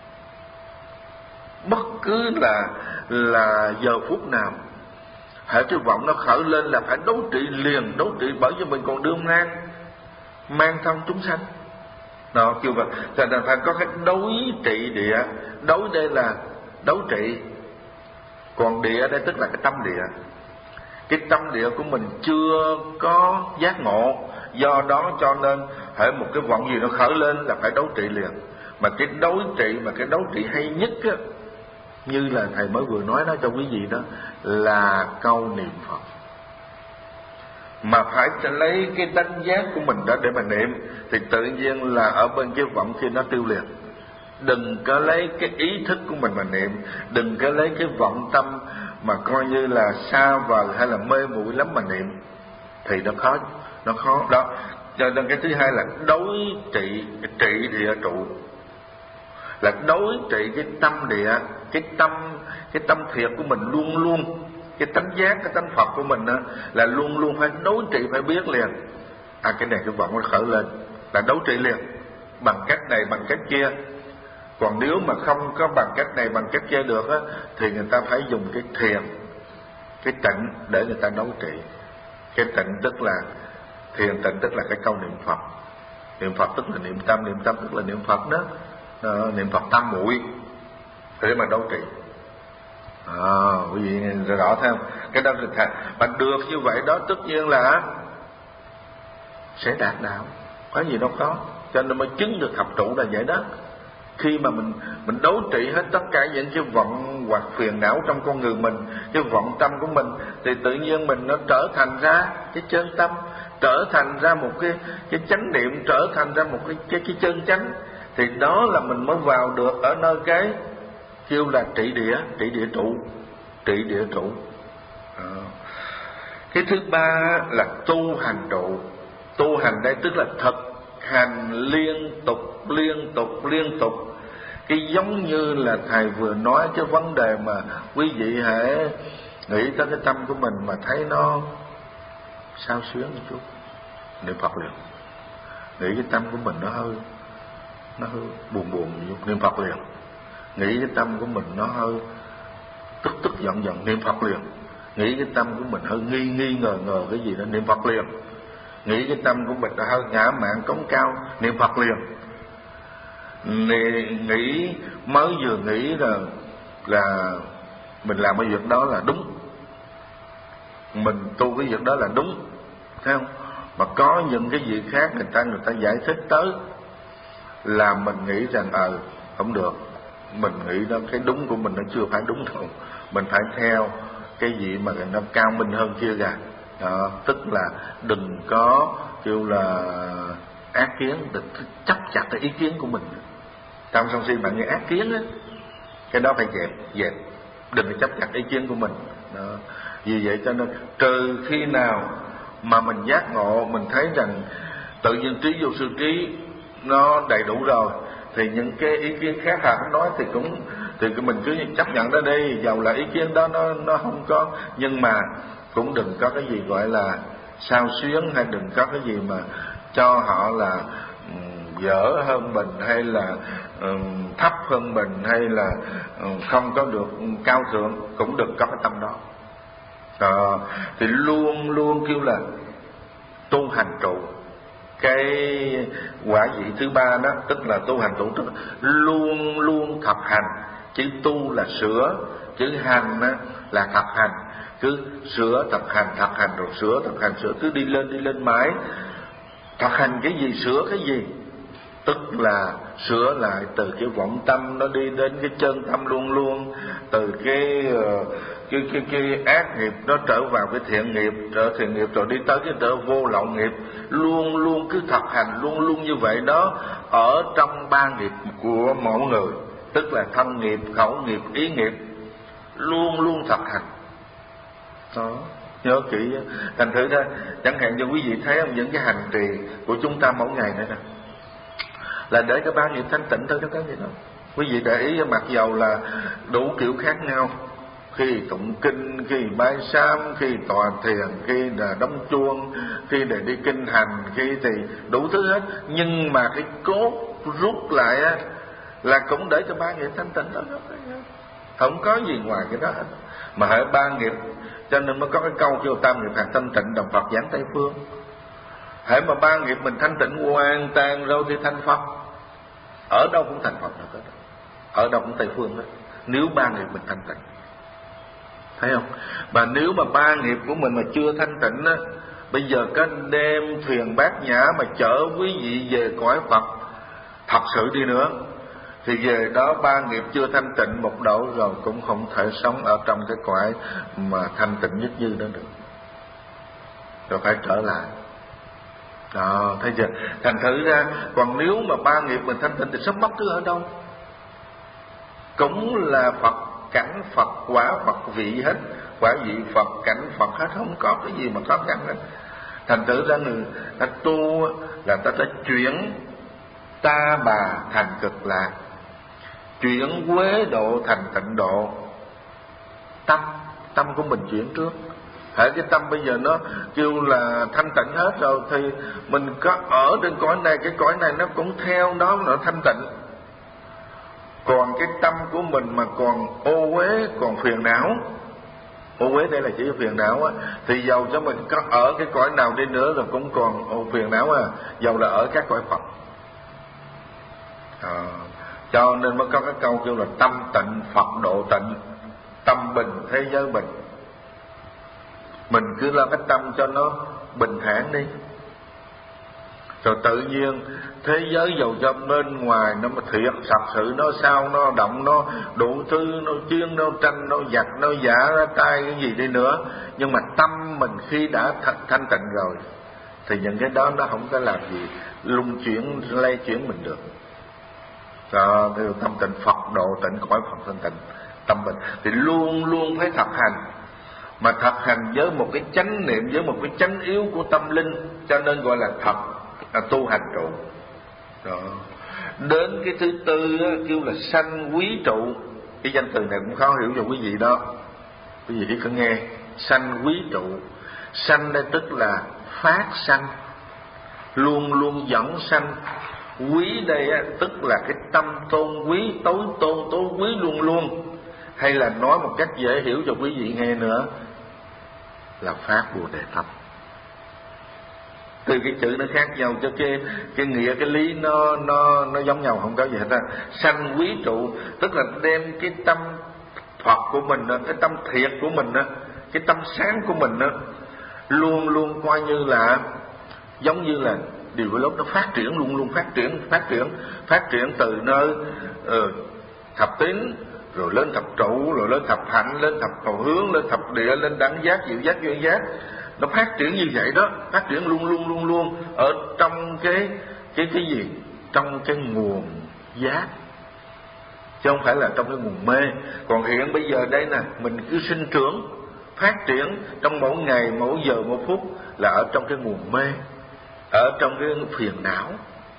Bất cứ là là giờ phút nào hễ cái vọng nó khởi lên là phải đối trị liền, đối trị, bởi vì mình còn đương ngang mang thân chúng sanh. Đó, kêu vậy, cho nên phải có cái đối trị địa. Đối đây là đấu trị, còn địa đây tức là cái tâm địa. Cái tâm địa của mình chưa có giác ngộ, do đó cho nên hễ một cái vọng gì nó khởi lên là phải đấu trị liền. Mà cái đối trị, mà cái đấu trị hay nhất á, như là thầy mới vừa nói đó cho quý vị đó, là câu niệm Phật. Mà phải lấy cái đánh giác của mình đó để mà niệm, thì tự nhiên là ở bên cái vọng kia nó tiêu liền. Đừng có lấy cái ý thức của mình mà niệm, đừng có lấy cái vọng tâm mà coi như là xa vời hay là mê muội lắm mà niệm, thì nó khó, nó khó đó. Cho nên cái thứ hai là đối trị, trị địa trụ, là đối trị cái tâm địa, cái tâm cái tâm thiệt của mình luôn luôn, cái tánh giác, cái tánh Phật của mình đó, là luôn luôn phải đối trị, phải biết liền. À cái này cái vọng nó khởi lên là đấu trị liền, bằng cách này bằng cách kia. Còn nếu mà không có bằng cách này bằng cách kia được á, thì người ta phải dùng cái thiền, cái tịnh để người ta đấu trị. Cái tịnh tức là thiền, tịnh tức là cái câu niệm Phật. Niệm Phật tức là niệm tâm, niệm tâm tức là niệm Phật đó. À, niệm Phật tam muội để mà đấu trị. À, quý vị rõ thấy không? Cái đó là thật. Mà được như vậy đó tất nhiên là sẽ đạt đạo, có gì đâu khó. Cho nên mới chứng được thập trụ là vậy đó. Khi mà mình mình đấu trị hết tất cả những cái vọng hoặc phiền não trong con người mình, cái vọng tâm của mình, thì tự nhiên mình nó trở thành ra cái chân tâm, trở thành ra một cái cái chánh niệm, trở thành ra một cái cái, cái chân chánh. Thì đó là mình mới vào được ở nơi cái kêu là trị địa, trị địa trụ, trị địa trụ. À. Cái thứ ba là tu hành trụ. Tu hành đây tức là thực hành liên tục, liên tục, liên tục. Cái giống như là thầy vừa nói cái vấn đề mà quý vị hãy nghĩ tới cái tâm của mình mà thấy nó sao xuyến một chút, niệm Phật liền. Nghĩ cái tâm của mình nó hơi nó hơi buồn buồn một chút, niệm Phật liền. Nghĩ cái tâm của mình nó hơi tức tức giận giận, niệm Phật liền. Nghĩ cái tâm của mình hơi nghi nghi ngờ ngờ cái gì đó, niệm Phật liền. Nghĩ cái tâm của mình là hơi ngã mạn cống cao, niệm Phật liền. Nghĩ mới vừa nghĩ là là mình làm cái việc đó là đúng, mình tu cái việc đó là đúng, thấy không? Mà có những cái gì khác người ta người ta giải thích tới là mình nghĩ rằng ờ à, không được, mình nghĩ đó cái đúng của mình nó chưa phải đúng đâu, mình phải theo cái gì mà nó cao minh hơn kia kìa. Đó, tức là đừng có kêu là ác kiến, đừng chấp chặt cái ý kiến của mình. Trong song si bạn nghe ác kiến á, cái đó phải dẹp, dẹp, đừng có chấp chặt ý kiến của mình. Đó. Vì vậy cho nên trừ khi nào mà mình giác ngộ, mình thấy rằng tự nhiên trí vô sư trí nó đầy đủ rồi, thì những cái ý kiến khác hẳn nói thì cũng thì mình cứ chấp nhận đó đi, dầu là ý kiến đó nó nó không có, nhưng mà cũng đừng có cái gì gọi là sao xuyến, hay đừng có cái gì mà cho họ là um, dở hơn mình, hay là um, thấp hơn mình, hay là um, không có được cao thượng, cũng đừng có cái tâm đó. À, thì luôn luôn kêu là tu hành trụ. Cái quả vị thứ ba đó tức là tu hành trụ, tức là luôn luôn thập hành. Chữ tu là sửa, chữ hành đó là thập hành. Cứ sửa thập hành, thập hành rồi sửa, thập hành sửa, cứ đi lên đi lên mãi. Thập hành cái gì, sửa cái gì? Tức là sửa lại từ cái vọng tâm nó đi đến cái chân tâm luôn luôn, từ cái cái cái, cái ác nghiệp nó trở vào cái thiện nghiệp, trở thiện nghiệp rồi đi tới cái trở vô lậu nghiệp. Luôn luôn cứ thập hành luôn luôn như vậy đó, ở trong ba nghiệp của mỗi người, tức là thân nghiệp, khẩu nghiệp, ý nghiệp, luôn luôn thập hành. Đó, nhớ kỹ. Thành thử ra chẳng hạn như quý vị thấy không, những cái hành trì của chúng ta mỗi ngày này nè là để cho ba nghiệp thanh tịnh thôi, chứ có gì đâu. Quý vị để ý, mặc dầu là đủ kiểu khác nhau, khi tụng kinh, khi bái sám, khi tọa thiền, khi là đóng chuông, khi để đi kinh hành, khi thì đủ thứ hết, nhưng mà cái cốt rút lại á là cũng để cho ba nghiệp thanh tịnh thôi, không có gì ngoài cái đó hết. Mà hỡi ba nghiệp, cho nên mới có cái câu kêu tam nghiệp hạt thanh tịnh, đồng Phật giảng Tây Phương. Hễ mà ba nghiệp mình thanh tịnh hoàn toàn rồi thì thành Phật, ở đâu cũng thành Phật được hết, ở đâu cũng Tây Phương hết, nếu ba nghiệp mình thanh tịnh, thấy không? Mà nếu mà ba nghiệp của mình mà chưa thanh tịnh á, bây giờ cái đem thuyền bát nhã mà chở quý vị về cõi Phật thật sự đi nữa, thì về đó ba nghiệp chưa thanh tịnh một độ rồi cũng không thể sống ở trong cái cõi mà thanh tịnh nhất như đó được, rồi phải trở lại. Đó, thấy chưa? Thành thử ra còn nếu mà ba nghiệp mình thanh tịnh thì sống bất cứ ở đâu cũng là Phật cảnh, Phật quả, Phật vị hết, quả vị Phật cảnh Phật hết, không có cái gì mà khó khăn hết. Thành thử ra người ta tu là ta đã chuyển ta bà thành cực lạc, chuyển quế độ thành tịnh độ. Tâm tâm của mình chuyển trước. Hễ cái tâm bây giờ nó kêu là thanh tịnh hết rồi thì mình có ở trên cõi này, cái cõi này nó cũng theo đó nó thanh tịnh. Còn cái tâm của mình mà còn ô uế, còn phiền não, ô uế đây là chỉ phiền não á, thì dầu cho mình có ở cái cõi nào đi nữa rồi cũng còn ô phiền não à, dầu là ở các cõi Phật. À, cho nên mới có cái câu kêu là tâm tịnh Phật độ tịnh, tâm bình thế giới bình. Mình cứ lo cái tâm cho nó bình thản đi, rồi tự nhiên thế giới dầu cho bên ngoài nó mà thiệt thật sự nó sao nó động, nó đủ thứ, nó chiến, nó tranh, nó giặc, nó giả ra tay cái gì đi nữa, nhưng mà tâm mình khi đã thanh tịnh rồi thì những cái đó nó không có làm gì lung chuyển lay chuyển mình được. Đó, tâm tịnh Phật độ tịnh, cõi Phật thanh tịnh, tâm mình thì luôn luôn phải thực hành, mà thực hành với một cái chánh niệm, với một cái chánh yếu của tâm linh, cho nên gọi là thật là tu hành trụ. Đó. Đến cái thứ tư á, kêu là sanh quý trụ. Cái danh từ này cũng khó hiểu cho quý vị đó, quý vị chỉ cần nghe sanh quý trụ. Sanh đây tức là phát sanh, luôn luôn dẫn sanh. Quý đây á, tức là cái tâm tôn quý, tối tôn tối quý luôn luôn. Hay là nói một cách dễ hiểu cho quý vị nghe nữa là phát Bồ Đề tâm. Từ cái chữ nó khác nhau cho cái cái nghĩa, cái lý nó nó nó giống nhau, không có gì hết á. Sanh quý trụ tức là đem cái tâm Phật của mình, cái tâm thiệt của mình, cái tâm sáng của mình luôn luôn coi như là giống như là điều cái lúc nó phát triển, luôn luôn phát triển, phát triển, phát triển từ nơi uh, thập tín, rồi lên thập trụ, rồi lên thập hạnh, lên thập cầu hướng, lên thập địa, lên đẳng giác, diệu giác, duyên giác. Nó phát triển như vậy đó, phát triển luôn luôn luôn luôn ở trong cái cái cái gì? Trong cái nguồn giác, chứ không phải là trong cái nguồn mê. Còn hiện bây giờ đây nè, mình cứ sinh trưởng, phát triển trong mỗi ngày, mỗi giờ, mỗi phút là ở trong cái nguồn mê, ở trong cái phiền não.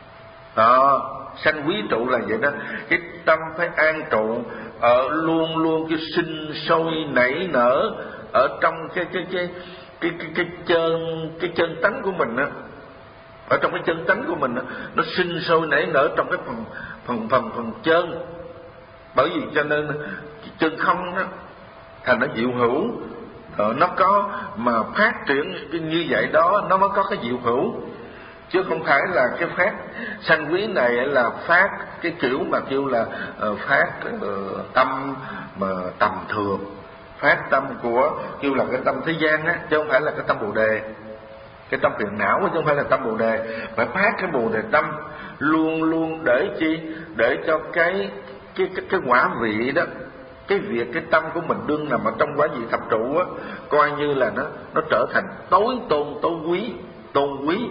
Đó, sanh quý trụ là vậy đó. Cái tâm phải an trụ ở luôn luôn cái sinh sôi nảy nở ở trong cái cái cái cái cái cái chân cái chân tánh của mình á, ở trong cái chân tánh của mình á, nó sinh sôi nảy nở trong cái phần phần phần phần chân. Bởi vì cho nên chân không đó thành nó diệu hữu, ờ, nó có mà phát triển như vậy đó nó mới có cái diệu hữu, chứ không phải là cái phát sanh quý này là phát cái kiểu mà kêu là uh, phát uh, tâm mà tầm thường, phát tâm của kêu là cái tâm thế gian á, chứ không phải là cái tâm Bồ Đề, cái tâm phiền não chứ không phải là tâm Bồ Đề. Phải phát cái Bồ Đề tâm luôn luôn để chi? Để cho cái cái cái, cái quả vị đó, cái việc cái tâm của mình đương nằm ở trong quả vị thập trụ á, coi như là nó nó trở thành tối tôn tối quý, tôn quý.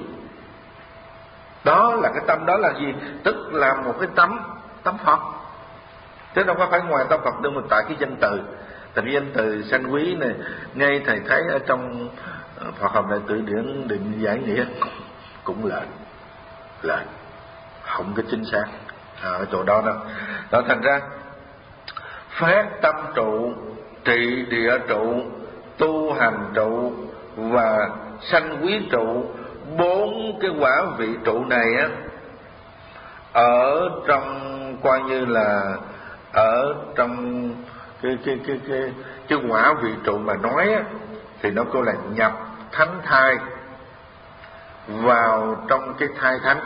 Đó là cái tâm đó là gì? Tức là một cái tâm tâm Phật, chứ đâu có phải ngoài tâm Phật đâu. Mà tại cái danh từ, tại cái danh từ sanh quý này, ngay thầy thấy ở trong Phật học Đại Từ Điển định giải nghĩa cũng là là không có chính xác ở chỗ đó đâu. Đó thành ra phát tâm trụ, trị địa trụ, tu hành trụ và sanh quý trụ, bốn cái quả vị trụ này á, ở trong coi như là ở trong cái cái cái cái cái quả vị trụ mà nói á, thì nó kêu là nhập thánh thai vào trong cái thai thánh.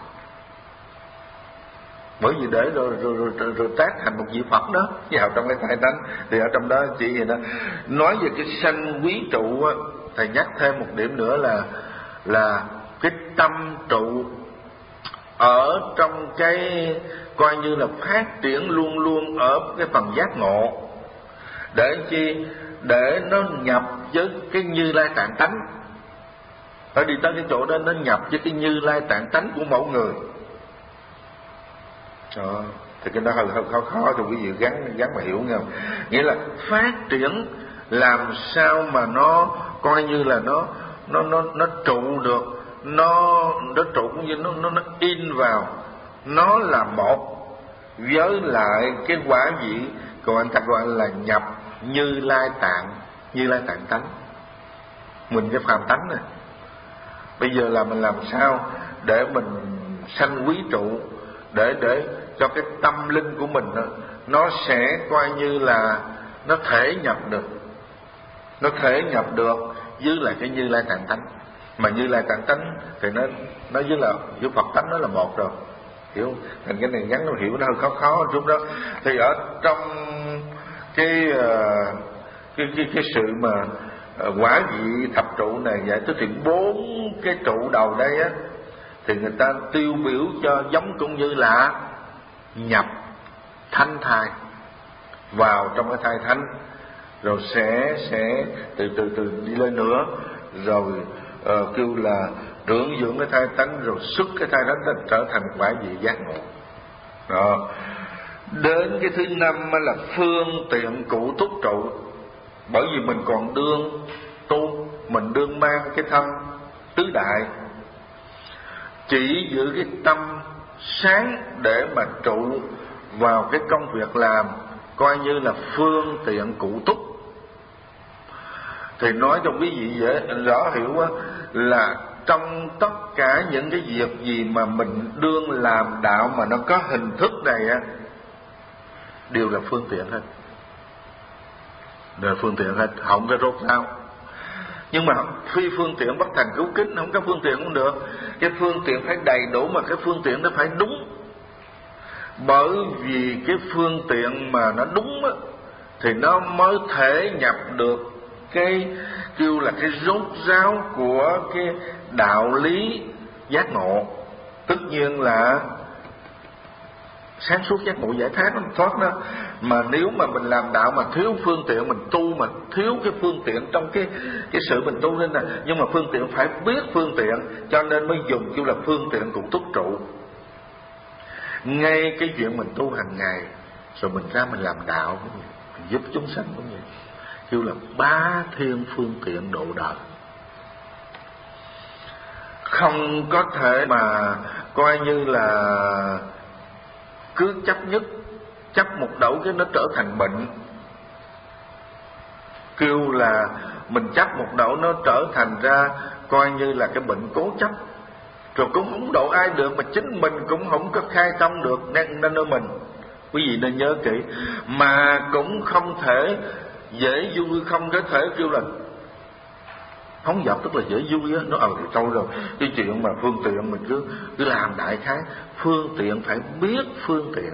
Bởi vì để rồi rồi rồi, rồi, rồi tác thành một vị Phật đó vào trong cái thai thánh, thì ở trong đó chỉ gì đó nói về cái sanh quý trụ á, thầy nhắc thêm một điểm nữa là là cái tâm trụ ở trong cái coi như là phát triển luôn luôn ở cái phần giác ngộ, để chi? Để nó nhập với cái Như Lai Tạng tánh. Phải đi tới cái chỗ đó nó nhập với cái Như Lai Tạng tánh của mỗi người. Đó. Thì cái đó hơi, hơi khó khó cho quý vị gắn gắn mà hiểu nghe không? Nghĩa là phát triển làm sao mà nó coi như là nó nó nó nó trụ được, nó nó trụ cũng như nó nó nó in vào, nó là một với lại cái quả vị còn anh ta gọi là nhập Như Lai Tạng, Như Lai Tạng tánh. Mình cái phàm tánh này, bây giờ là mình làm sao để mình sanh quý trụ, để để cho cái tâm linh của mình nó sẽ coi như là nó thể nhập được, nó thể nhập được với lại cái Như Lai Tạng tánh. Mà Như Lai Tạng tánh thì nó nó với là với Phật tánh nó là một rồi, hiểu không? Thành cái này gắn nó hiểu nó hơi khó khó chút đó. Thì ở trong cái uh, cái cái cái sự mà uh, quả vị thập trụ này giải thích thì bốn cái trụ đầu đây á, thì người ta tiêu biểu cho giống cũng như là nhập thánh thai vào trong cái thai thánh, rồi sẽ sẽ từ từ từ đi lên nữa, rồi uh, kêu là trưởng dưỡng cái thai tánh, rồi xuất cái thai tánh nó trở thành quả vị giác ngộ. Đó. Đến cái thứ năm là phương tiện cụ túc trụ. Bởi vì mình còn đương tu, mình đương mang cái thân tứ đại, chỉ giữ cái tâm sáng để mà trụ vào cái công việc làm, coi như là phương tiện cụ túc. Thì nói cho quý vị dễ rõ hiểu á, là trong tất cả những cái việc gì mà mình đương làm đạo mà nó có hình thức này á, đều là phương tiện hết, đều là phương tiện hết, không có rốt ráo. Nhưng mà phi phương tiện bất thành cứu kính, không có phương tiện cũng được. Cái phương tiện phải đầy đủ, mà cái phương tiện nó phải đúng. Bởi vì cái phương tiện mà nó đúng á, thì nó mới thể nhập được cái kêu là cái rốt ráo của cái đạo lý giác ngộ. Tất nhiên là sáng suốt giác ngộ giải thoát nó thoát đó. Mà nếu mà mình làm đạo mà thiếu phương tiện, mình tu mà thiếu cái phương tiện trong cái cái sự mình tu lên nè, nhưng mà phương tiện phải biết phương tiện, cho nên mới dùng kêu là phương tiện cụ túc trụ. Ngay cái chuyện mình tu hàng ngày, rồi mình ra mình làm đạo cũng vậy, mình giúp chúng sanh cũng vậy, kêu là bá thiên phương tiện độ đời. Không có thể mà coi như là cứ chấp nhất, chấp một đẩu cái nó trở thành bệnh. Kêu là mình chấp một đẩu nó trở thành ra coi như là cái bệnh cố chấp, rồi cũng không độ ai được, mà chính mình cũng không có khai tâm được nên nên nơi mình. Quý vị nên nhớ kỹ. Mà cũng không thể dễ vui, không có thể kêu là phóng dật, tức là dễ vui á. Nó ờ thì thôi rồi, cái chuyện mà phương tiện mình cứ cứ làm đại khái. Phương tiện phải biết phương tiện,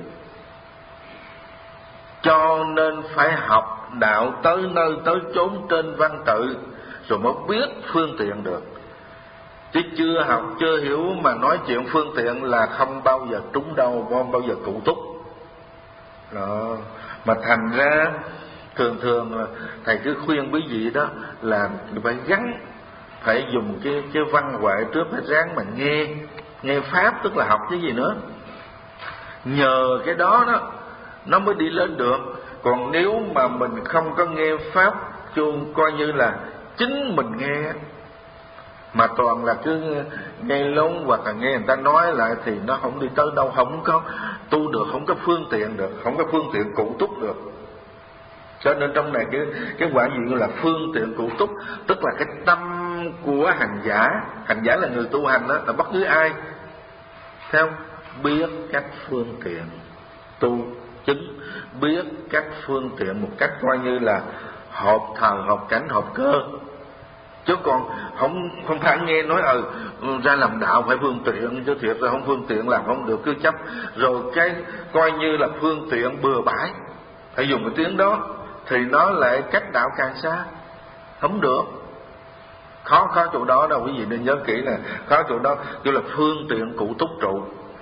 cho nên phải học đạo tới nơi tới chốn trên văn tự, rồi mới biết phương tiện được. Chứ chưa học chưa hiểu mà nói chuyện phương tiện là không bao giờ trúng đâu, không bao giờ cụ túc đó. Mà thành ra thường thường thầy cứ khuyên quý vị đó là phải gắn, phải dùng cái cái văn huệ trước, phải ráng mà nghe nghe pháp, tức là học cái gì nữa. Nhờ cái đó đó nó mới đi lên được. Còn nếu mà mình không có nghe pháp chuông, coi như là chính mình nghe mà toàn là cứ nghe lông hoặc là nghe người ta nói lại, thì nó không đi tới đâu, không có tu được, không có phương tiện được, không có phương tiện cụ túc được. Cho nên trong này cái cái quả gì là phương tiện cụ túc, tức là cái tâm của hành giả. Hành giả là người tu hành đó, là bất cứ ai theo biết các phương tiện tu chứng, biết các phương tiện một cách coi như là hợp thời, hợp cảnh, hợp cơ. Chứ còn không không phải nghe nói ờ ừ, ra làm đạo phải phương tiện, chứ thiệt là không phương tiện làm không được, cứ chấp rồi cái coi như là phương tiện bừa bãi, phải dùng cái tiếng đó thì nó lại cách đạo càng xa, không được. Khó khó chỗ đó đâu, quý vị nên nhớ kỹ nè, khó chỗ đó kêu là phương tiện cụ túc trụ.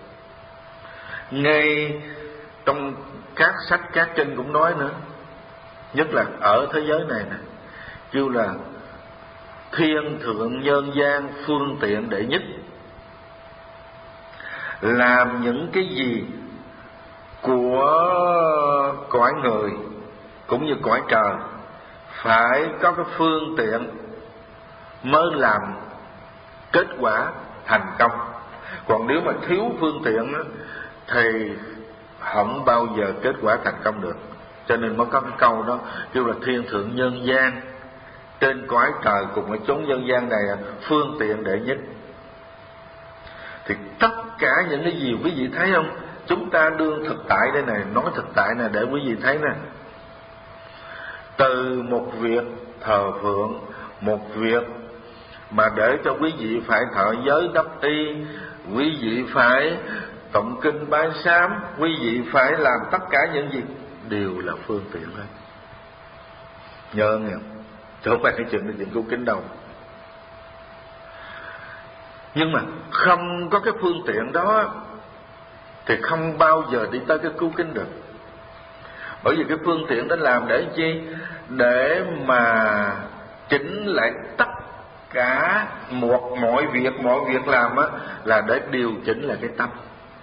Ngay trong các sách các kinh cũng nói nữa, nhất là ở thế giới này nè, kêu là thiên thượng nhân gian phương tiện đệ nhất. Làm những cái gì của cõi người cũng như cõi trời phải có cái phương tiện mới làm kết quả thành công. Còn nếu mà thiếu phương tiện thì không bao giờ kết quả thành công được. Cho nên mới có cái câu đó kêu là thiên thượng nhân gian, trên cõi trời cùng ở chốn nhân gian này phương tiện đệ nhất. Thì tất cả những cái gì quý vị thấy không, chúng ta đương thực tại đây này, nói thực tại này để quý vị thấy nè. Từ một việc thờ phượng, một việc mà để cho quý vị phải thọ giới đắp y, quý vị phải tụng kinh bái sám, quý vị phải làm tất cả những gì đều là phương tiện thôi. Nhớ nghe, chứ không phải cái chuyện là chuyện cứu kính đâu. Nhưng mà không có cái phương tiện đó thì không bao giờ đi tới cái cứu kính được. Bởi vì cái phương tiện đó làm để chi? Để mà chỉnh lại tất cả một mọi việc, mọi việc làm á, là để điều chỉnh lại cái tâm.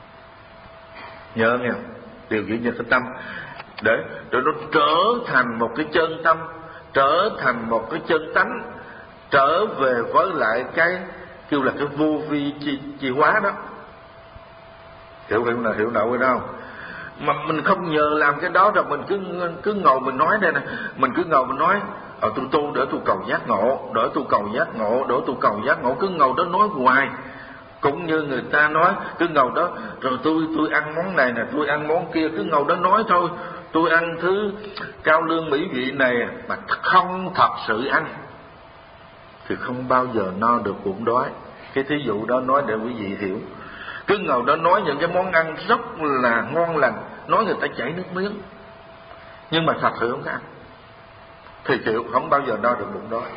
Nhớ nghe, điều chỉnh lại cái tâm để để nó trở thành một cái chân tâm, trở thành một cái chân tánh, trở về với lại cái kêu là cái vô vi chi, chi hóa đó. Hiểu hiểu nào hiểu nào cái đâu? Mà mình không nhờ làm cái đó rồi mình cứ cứ ngồi mình nói đây nè, mình cứ ngồi mình nói ở tôi tu để tôi cầu giác ngộ, để tôi cầu giác ngộ, để tôi cầu giác ngộ, cứ ngồi đó nói hoài. Cũng như người ta nói cứ ngồi đó rồi tôi tôi ăn món này nè, tôi ăn món kia, cứ ngồi đó nói thôi. Tôi ăn thứ cao lương mỹ vị này mà không thật sự ăn thì không bao giờ no được bụng đói. Cái thí dụ đó nói để quý vị hiểu. Cứ ngồi đó nói những cái món ăn rất là ngon lành, nói người ta chảy nước miếng, nhưng mà thật sự không có ăn thì chịu, không bao giờ no được bụng đói.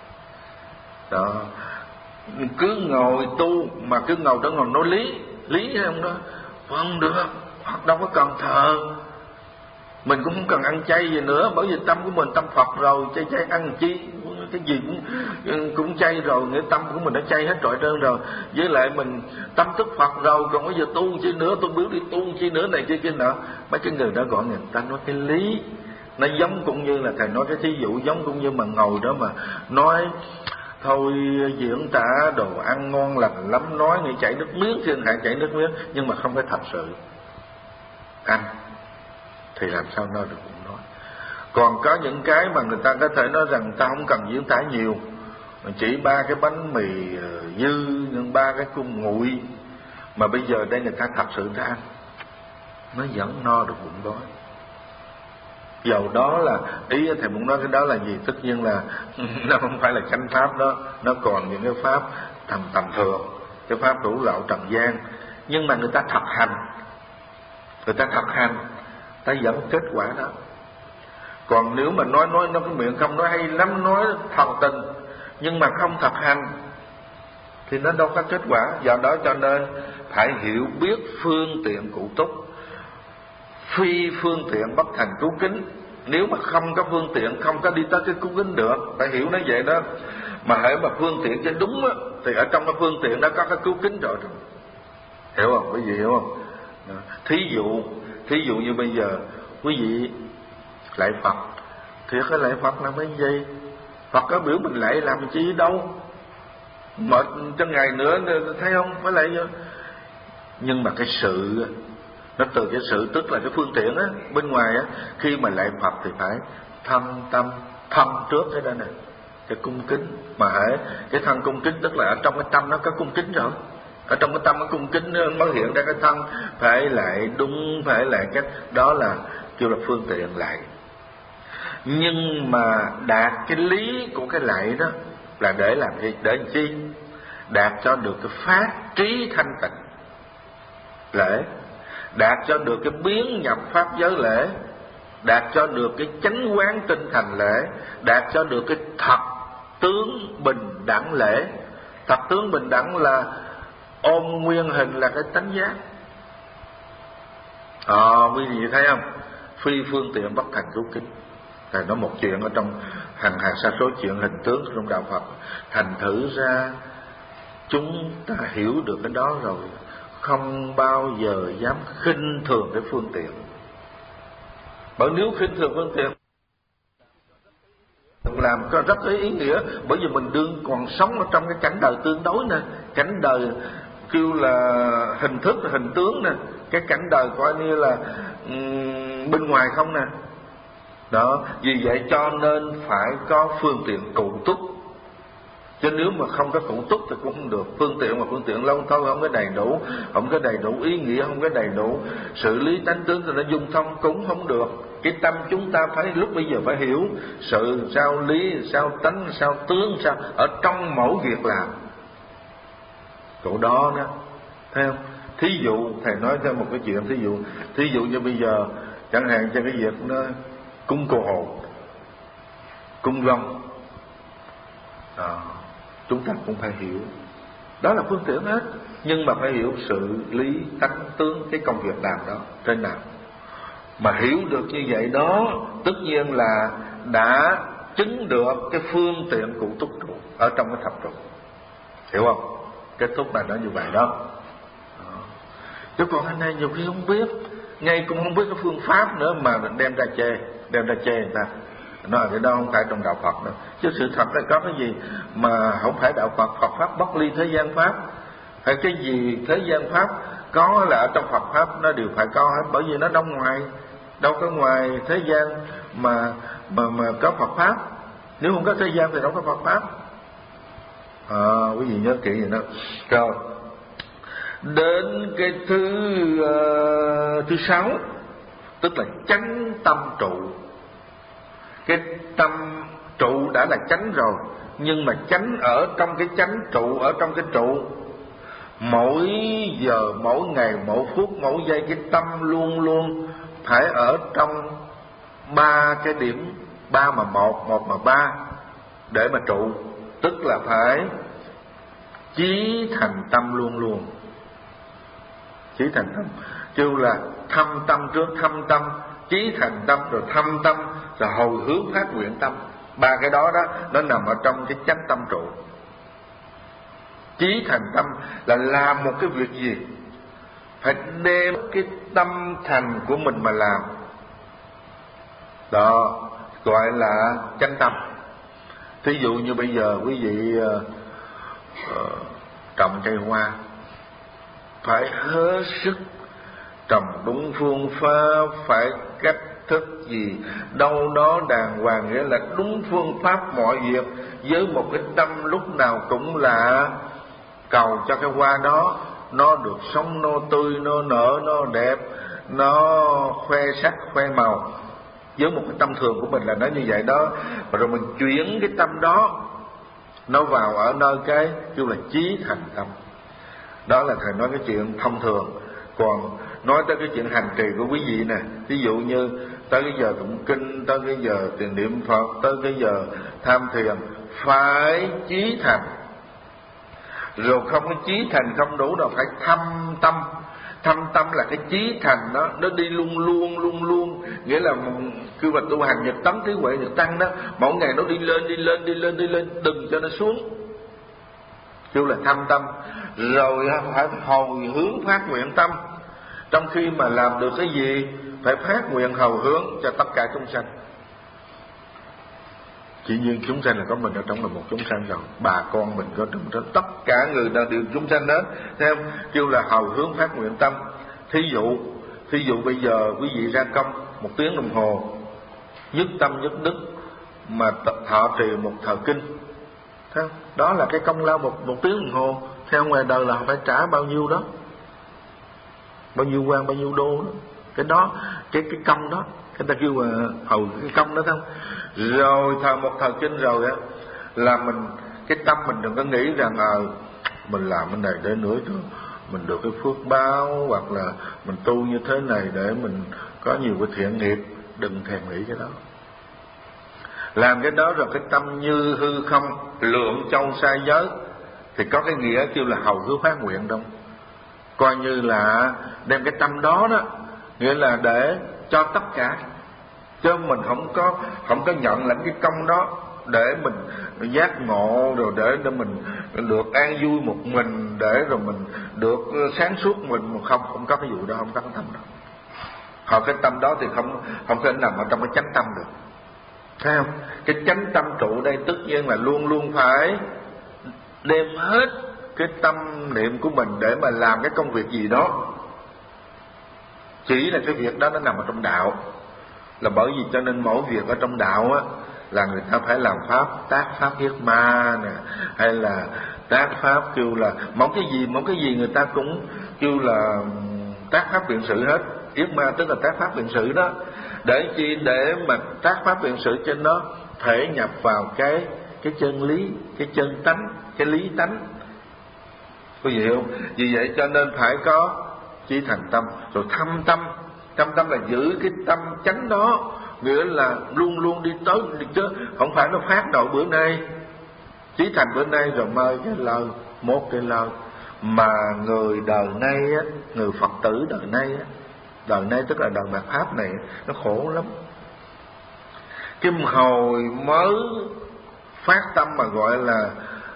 Đó, cứ ngồi tu mà cứ ngồi đó ngồi nói lý, lý hay không đó, không được, đâu có cần thờ. Mình cũng không cần ăn chay gì nữa, bởi vì tâm của mình tâm Phật rồi, chay chay ăn chi, cái gì cũng cũng chay rồi, nghĩa tâm của mình đã chay hết trọi trơn rồi. Với lại mình tâm thức Phật rồi, còn bây giờ tu chi nữa, tôi biết đi tu chi nữa này kia kia nọ. Mấy cái người đó gọi người ta nói cái lý, nó giống cũng như là thầy nói cái thí dụ, giống cũng như mà ngồi đó mà nói thôi diễn tả đồ ăn ngon lành lắm, nói như chảy nước miếng, thiên hạ chảy nước miếng, nhưng mà không phải thật sự ăn thì làm sao nói được bụng đói. Còn có những cái mà người ta có thể nói rằng ta không cần diễn tả nhiều, chỉ ba cái bánh mì dư, nhưng ba cái cung nguội mà bây giờ đây người ta thật sự ta ăn, nó vẫn no được bụng đói. Dầu đó là ý thầy muốn nói cái đó là gì, tất nhiên là nó không phải là chánh pháp đó, nó còn những cái pháp tầm tầm thường, cái pháp đủ lậu trần gian, nhưng mà người ta thực hành, người ta thực hành ta dẫn kết quả đó. Còn nếu mà nói nói nó cái miệng không nói hay lắm, nói thần tình nhưng mà không thực hành thì nó đâu có kết quả. Do đó cho nên phải hiểu biết phương tiện cụ túc, phi phương tiện bất thành cứu kính. Nếu mà không có phương tiện không có đi tới cái cứu kính được, phải hiểu nó vậy đó. Mà hễ mà phương tiện cho đúng á, thì ở trong cái phương tiện đó có cái cứu kính rồi, hiểu không? Quý vị hiểu không? Thí dụ thí dụ như bây giờ quý vị lạy Phật, thiệt cái lạy Phật là mấy gì? Phật có biểu mình lạy làm chi đâu, mệt trong ngày nữa thấy không, phải lạy vô. Nhưng mà cái sự nó từ cái sự tức là cái phương tiện á, bên ngoài á, khi mà lạy Phật thì phải thâm tâm thâm trước cái đó nè, cái cung kính. Mà hễ cái thân cung kính tức là ở trong cái tâm nó có cung kính rồi, ở trong cái tâm nó cung kính mới hiện ra cái thân phải lại đúng, phải lại cách đó là kêu là phương tiện lại. Nhưng mà đạt cái lý của cái lạy đó là để làm gì? Để làm chi? Đạt cho được cái phát trí thanh tịnh lễ, đạt cho được cái biến nhập pháp giới lễ, đạt cho được cái chánh quán tinh thành lễ, đạt cho được cái thật tướng bình đẳng lễ. Thật tướng bình đẳng là ôm nguyên hình là cái tánh giác. à, quý vị thấy không, phi phương tiện bất thành cứu kính. Thầy nói một chuyện ở trong hàng hàng sa số chuyện hình tướng trong đạo Phật, thành thử ra chúng ta hiểu được cái đó rồi, không bao giờ dám khinh thường cái phương tiện. Bởi nếu khinh thường phương tiện làm có rất có ý nghĩa, bởi vì mình đương còn sống ở trong cái cảnh đời tương đối nè, cảnh đời kêu là hình thức hình tướng nè, cái cảnh đời coi như là um, bên ngoài không nè. Đó, vì vậy cho nên phải có phương tiện cụ túc. Chứ nếu mà không có cụ túc thì cũng không được. Phương tiện mà phương tiện lâu thôi không có đầy đủ, không có đầy đủ ý nghĩa, không có đầy đủ xử lý tánh tướng thì nó dung thông cũng không được. Cái tâm chúng ta phải lúc bây giờ phải hiểu sự sao lý, sao tánh, sao tướng, sao ở trong mỗi việc làm. Chỗ đó đó, thấy không? Thí dụ thầy nói thêm một cái chuyện, thí dụ thí dụ như bây giờ chẳng hạn cho cái việc nó cúng cô hồn, cúng rong, à, chúng ta cũng phải hiểu đó là phương tiện hết, nhưng mà phải hiểu sự lý tánh tướng cái công việc làm đó trên nào. Mà hiểu được như vậy đó, tất nhiên là đã chứng được cái phương tiện cụ túc trụ ở trong cái thập trụ, hiểu không? Kết thúc là nó như vậy đó. À, chứ còn anh này nhiều khi không biết, ngay cũng không biết cái phương pháp nữa mà mình đem ra chê, đem ra chê người ta. Nói cái đó không phải trong đạo Phật đâu. Chứ sự thật là có cái gì mà không phải đạo Phật. Phật pháp bất ly thế gian pháp, hay cái gì thế gian pháp có là ở trong Phật pháp nó đều phải có hết, bởi vì nó đâu ngoài, đâu có ngoài thế gian mà mà mà có Phật pháp. Nếu không có thế gian thì đâu có Phật pháp. À, quý vị nhớ kỹ vậy đó. Rồi đến cái thứ uh, thứ sáu, tức là chánh tâm trụ. Cái tâm trụ đã là chánh rồi, nhưng mà chánh ở trong cái chánh trụ, ở trong cái trụ, mỗi giờ, mỗi ngày, mỗi phút, mỗi giây, cái tâm luôn luôn phải ở trong ba cái điểm, ba mà một, một mà ba, để mà trụ. Tức là phải chí thành tâm luôn luôn. Chí thành tâm, kêu là thâm tâm trước, thâm tâm, chí thành tâm, rồi thâm tâm, rồi hồi hướng phát nguyện tâm. Ba cái đó đó nó nằm ở trong cái chánh tâm trụ. Chí thành tâm là làm một cái việc gì phải đem cái tâm thành của mình mà làm, đó gọi là chánh tâm. Thí dụ như bây giờ quý vị uh, uh, trồng cây hoa, phải hết sức trồng đúng phương pháp, phải cách thức gì đâu đó đàng hoàng, nghĩa là đúng phương pháp mọi việc, với một cái tâm lúc nào cũng là cầu cho cái hoa đó nó được sống, nó tươi, nó nở, nó đẹp, nó khoe sắc, khoe màu. Với một cái tâm thường của mình là nó như vậy đó. Và rồi mình chuyển cái tâm đó nó vào ở nơi cái kêu là chí thành tâm. Đó là thầy nói cái chuyện thông thường. Còn nói tới cái chuyện hành trì của quý vị nè, ví dụ như tới cái giờ tụng kinh, tới cái giờ tiền niệm Phật, tới cái giờ tham thiền, phải chí thành. Rồi không có chí thành không đủ đâu, phải thâm tâm. Thâm tâm là cái chí thành đó, nó đi luôn luôn luôn luôn, nghĩa là kêu là tu hành nhật tấn trí huệ nhật tăng đó, mỗi ngày nó đi lên đi lên đi lên đi lên, đừng cho nó xuống, kêu là thâm tâm. Rồi phải hồi hướng phát nguyện tâm. Trong khi mà làm được cái gì phải phát nguyện hồi hướng cho tất cả chúng sanh. Chỉ nhiên chúng sanh là có mình ở trong là một chúng sanh rồi, bà con mình có trong đó, tất cả người đều đều chúng sanh đó, theo kêu là hồi hướng phát nguyện tâm. Thí dụ thí dụ bây giờ quý vị ra công một tiếng đồng hồ, nhất tâm nhất đức mà thọ trì một thời kinh, theo đó là cái công lao một một tiếng đồng hồ. Theo ngoài đời là phải trả bao nhiêu đó, bao nhiêu quan, bao nhiêu đô đó. Cái đó, cái cái công đó, cái ta kêu là hầu cái công đó không. Rồi thời một thời kinh rồi á, là mình cái tâm mình đừng có nghĩ rằng ờ à, mình làm cái này để nữa cho mình được cái phước báo, hoặc là mình tu như thế này để mình có nhiều cái thiện nghiệp. Đừng thèm nghĩ cái đó. Làm cái đó rồi cái tâm như hư không, lượng châu xa giới, thì có cái nghĩa kêu là hầu hướng phát nguyện đâu. Coi như là đem cái tâm đó đó nghĩa là để cho tất cả, chứ mình không có không có nhận lãnh cái công đó để mình giác ngộ, rồi để để mình được an vui một mình, để rồi mình được sáng suốt mình. Không, không có cái vụ đó, không có cái tâm đó. Họ cái tâm đó thì không không thể nằm ở trong cái chánh tâm được, thấy không? Cái chánh tâm trụ đây tất nhiên là luôn luôn phải đem hết cái tâm niệm của mình để mà làm cái công việc gì đó. Chỉ là cái việc đó nó nằm ở trong đạo, là bởi vì cho nên mỗi việc ở trong đạo á là người ta phải làm pháp tác pháp huyết ma nè, hay là tác pháp kêu là mỗi cái gì mỗi cái gì người ta cũng kêu là tác pháp biện sự hết. Yết ma tức là tác pháp biện sự đó, để chi? Để mà tác pháp biện sự trên đó thể nhập vào cái cái chân lý, cái chân tánh, cái lý tánh. Có gì không? Vì vậy cho nên phải có chí thành tâm, rồi thâm tâm. Thâm tâm là giữ cái tâm chánh đó, nghĩa là luôn luôn đi tới, chứ không phải nó phát đầu bữa nay, chí thành bữa nay rồi mơ cái lơ, mốt cái lơ. Mà người đời nay á, người Phật tử đời nay á, đời nay tức là đời mạt Pháp này, nó khổ lắm. Cái hồi mới phát tâm mà gọi là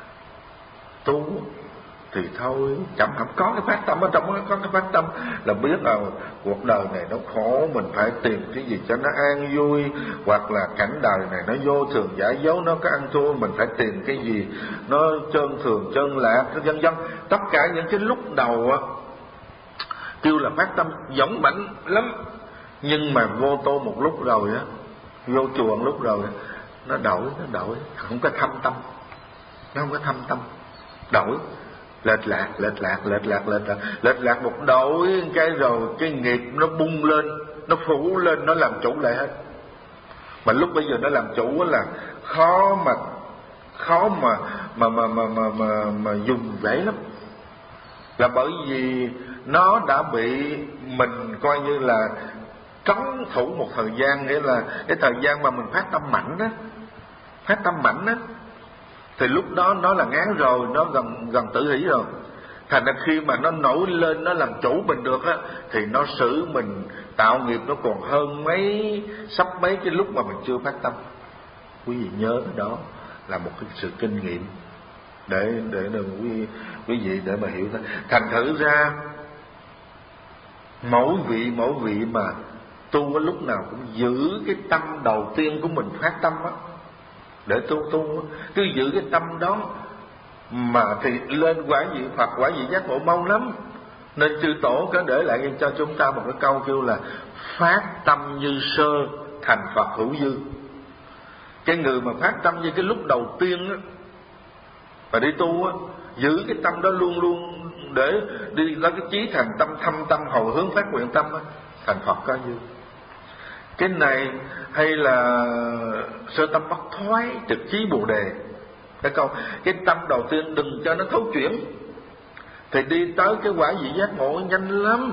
tu thì thôi, chậm không có cái phát tâm ở trong đó, có cái phát tâm là biết là cuộc đời này nó khổ, mình phải tìm cái gì cho nó an vui, hoặc là cảnh đời này nó vô thường giả dối, nó có ăn thua, mình phải tìm cái gì nó trơn thường trơn lạc, vân vân. Tất cả những cái lúc đầu á kêu là phát tâm dũng mãnh lắm, nhưng mà vô tô một lúc rồi á, vô chùa một lúc rồi á, nó đổi, nó đổi, không có thâm tâm, nó không có thâm tâm, đổi lệch lạc, lệch lạc, lệch lạc, lệch lạc, lệch lạc một đổi cái rồi cái nghiệp nó bung lên, nó phủ lên, nó làm chủ lại hết. Mà lúc bây giờ nó làm chủ là khó mà khó mà mà mà mà mà mà, mà dùng dễ lắm, là bởi vì nó đã bị mình coi như là trấn thủ một thời gian, nghĩa là cái thời gian mà mình phát tâm mạnh đó, phát tâm mạnh đó, thì lúc đó nó là ngán rồi, nó gần gần tử hỷ rồi. Thành ra khi mà nó nổi lên, nó làm chủ mình được á, thì nó xử mình tạo nghiệp nó còn hơn mấy sắp mấy cái lúc mà mình chưa phát tâm. Quý vị nhớ cái đó là một cái sự kinh nghiệm để để, để quý quý vị để mà hiểu thôi. Thành thử ra mỗi vị mỗi vị mà tu cái lúc nào cũng giữ cái tâm đầu tiên của mình phát tâm á, để tu tu cứ giữ cái tâm đó mà thì lên quả vị Phật, quả vị giác ngộ mau lắm. Nên chư tổ có để lại cho chúng ta một cái câu kêu là phát tâm như sơ thành Phật hữu dư. Cái người mà phát tâm như cái lúc đầu tiên á, và đi tu á, giữ cái tâm đó luôn luôn để đi lấy cái chí thành tâm, thâm tâm, hồi hướng phát nguyện tâm á, thành Phật có dư. Cái này hay là sơ tâm bất thoái trực chí bồ đề. Thấy không? Cái tâm đầu tiên đừng cho nó thấu chuyển, thì đi tới cái quả vị giác ngộ nhanh lắm.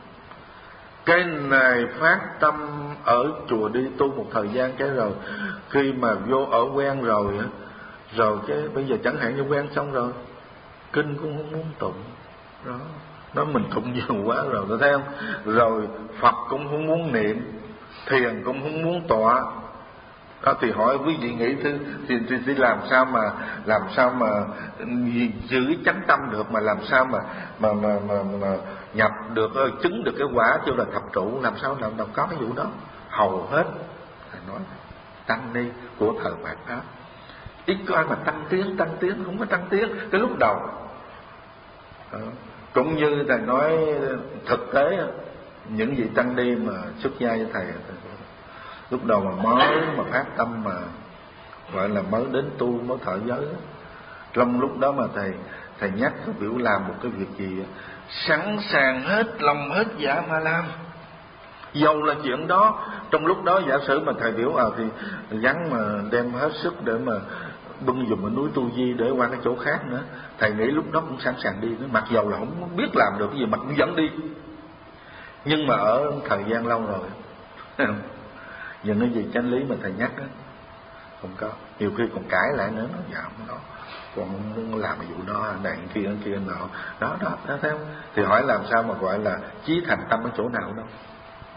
Cái này phát tâm ở chùa đi tu một thời gian cái rồi, khi mà vô ở quen rồi á, rồi cái bây giờ chẳng hạn như quen xong rồi, kinh cũng không muốn tụng đó, nó mình tụng nhiều quá rồi, có thấy không? Rồi Phật cũng không muốn niệm, thiền cũng không muốn tọa đó. Thì hỏi quý vị nghĩ thì, thì, thì, thì làm sao mà làm sao mà giữ chánh tâm được, mà làm sao mà mà mà mà, mà nhập được, chứng được cái quả kêu là thập trụ, làm sao làm đâu có cái vụ đó. Hầu hết thầy nói tăng ni của thời mạt Pháp ít có ai mà tăng tiến, tăng tiến không có tăng tiến cái lúc đầu đó. Cũng như thầy nói thực tế, những vị tăng ni mà xuất gia với thầy lúc đầu mà mới mà phát tâm, mà gọi là mới đến tu, mới thọ giới, trong lúc đó mà thầy thầy nhắc cái biểu làm một cái việc gì sẵn sàng hết lòng hết dạ mà làm, dầu là chuyện đó trong lúc đó giả sử mà thầy biểu à thì gắn mà đem hết sức để mà bưng dùm ở núi Tu Di để qua cái chỗ khác nữa, thầy nghĩ lúc đó cũng sẵn sàng đi nữa, mặc dầu là không biết làm được cái gì mà cũng dẫn đi. Nhưng mà ở thời gian lâu rồi những cái gì chánh lý mà thầy nhắc đó không có, nhiều khi còn cãi lại nữa, nó dạ không đó, còn muốn làm cái vụ đó này kia kia nọ đó đó, đó thấy không? Thì hỏi làm sao mà gọi là chí thành tâm ở chỗ nào đâu.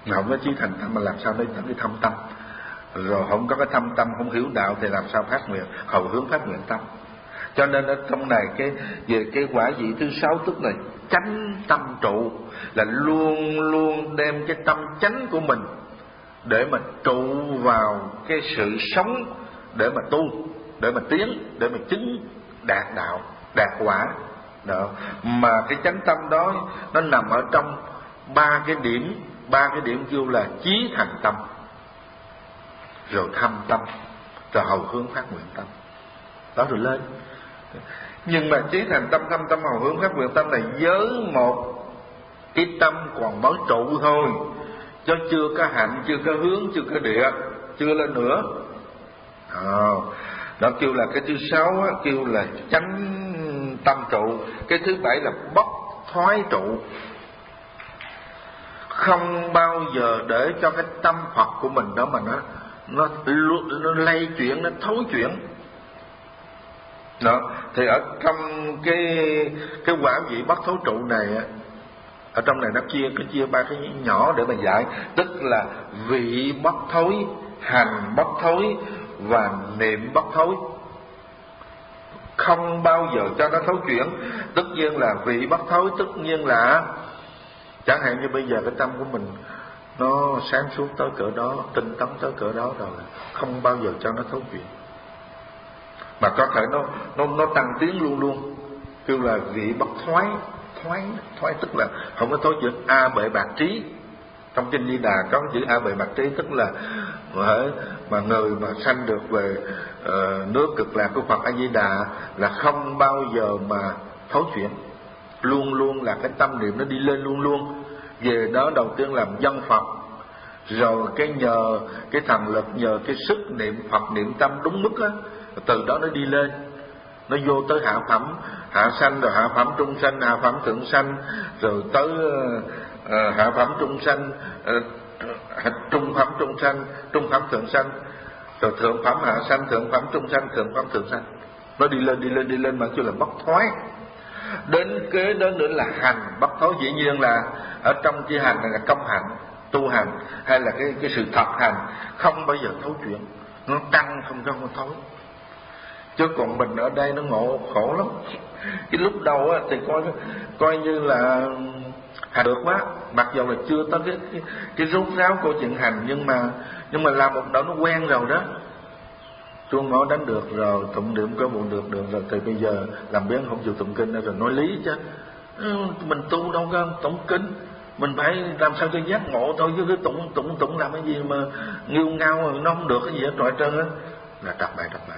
Mà không có chí thành tâm mà làm sao để cái thâm tâm. Rồi không có cái thâm tâm, không hiểu đạo thì làm sao phát nguyện, hầu hướng phát nguyện tâm. Cho nên ở trong này cái về cái quả vị thứ sáu, tức là chánh tâm trụ, là luôn luôn đem cái tâm chánh của mình để mà trụ vào cái sự sống, để mà tu, để mà tiến, để mà chứng đạt đạo, đạt quả đó. Mà cái chánh tâm đó nó nằm ở trong ba cái điểm, ba cái điểm kêu là chí thành tâm, rồi thâm tâm, rồi hầu hướng phát nguyện tâm. Đó rồi lên. Nhưng mà chí thành tâm, thâm tâm, hầu hướng phát nguyện tâm này với một cái tâm còn mới trụ thôi, chứ chưa có hạnh, chưa có hướng, chưa có địa, chưa lên nữa. À, đó kêu là cái thứ sáu á, kêu là chánh tâm trụ. Cái thứ bảy là bất thoái trụ, không bao giờ để cho cái tâm Phật của mình đó mà nó nó nó lay chuyển, nó thối chuyển. Đó, thì ở trong cái cái quả vị bất thối trụ này á, ở trong này nó chia cái chia ba cái nhỏ để mà giải, tức là vị bất thối, hành bất thối và niệm bất thối. Không bao giờ cho nó thối chuyển. Tất nhiên là vị bất thối, tất nhiên là chẳng hạn như bây giờ cái tâm của mình nó sáng suốt tới cỡ đó, tinh tấn tới cỡ đó rồi, không bao giờ cho nó thối chuyển, mà có thể nó nó nó tăng tiến luôn luôn, kêu là vị bất thoái. Thoái thoái tức là không có thối chuyển. A bệ bạc trí, trong kinh Di Đà có chữ A bệ bạc trí, tức là mà người mà sanh được về uh, nước cực lạc của Phật A Di Đà là không bao giờ mà thối chuyển, luôn luôn là cái tâm niệm nó đi lên luôn luôn. Về đó đầu tiên làm dân Phật, rồi cái nhờ cái thần lực, nhờ cái sức niệm Phật, niệm tâm đúng mức á, từ đó nó đi lên, nó vô tới hạ phẩm, hạ sanh, rồi hạ phẩm trung sanh, hạ phẩm thượng sanh, rồi tới uh, hạ phẩm trung sanh, uh, trung phẩm trung sanh, trung phẩm thượng sanh, rồi thượng phẩm hạ sanh, thượng phẩm trung sanh, thượng phẩm thượng sanh. Nó đi lên đi lên đi lên mà kêu là bất thoái. Đến kế đến nữa là hành bất thối. Dĩ nhiên là ở trong chữ hành này là công hạnh, tu hành, hay là cái cái sự thật hành, không bao giờ thối chuyển, nó tăng không có thối. Chứ còn mình ở đây nó ngộ khổ lắm. Cái lúc đầu á, thì coi coi như là hành được quá, mặc dù là chưa tới cái cái, cái rốt ráo câu chuyện hành, nhưng mà nhưng mà làm một đoạn nó quen rồi đó, chuông ngõ đánh được rồi, tụng niệm có bộ được được rồi, thì bây giờ làm biến không chịu tụng kinh nữa, rồi nói lý chứ. Ừ, mình tu đâu có tụng kinh, mình phải làm sao cho giác ngộ thôi, chứ cứ tụng tụng tụng làm cái gì mà nghiêu ngao nó không được cái gì hết trọi trơn á, là đập bại đập bại.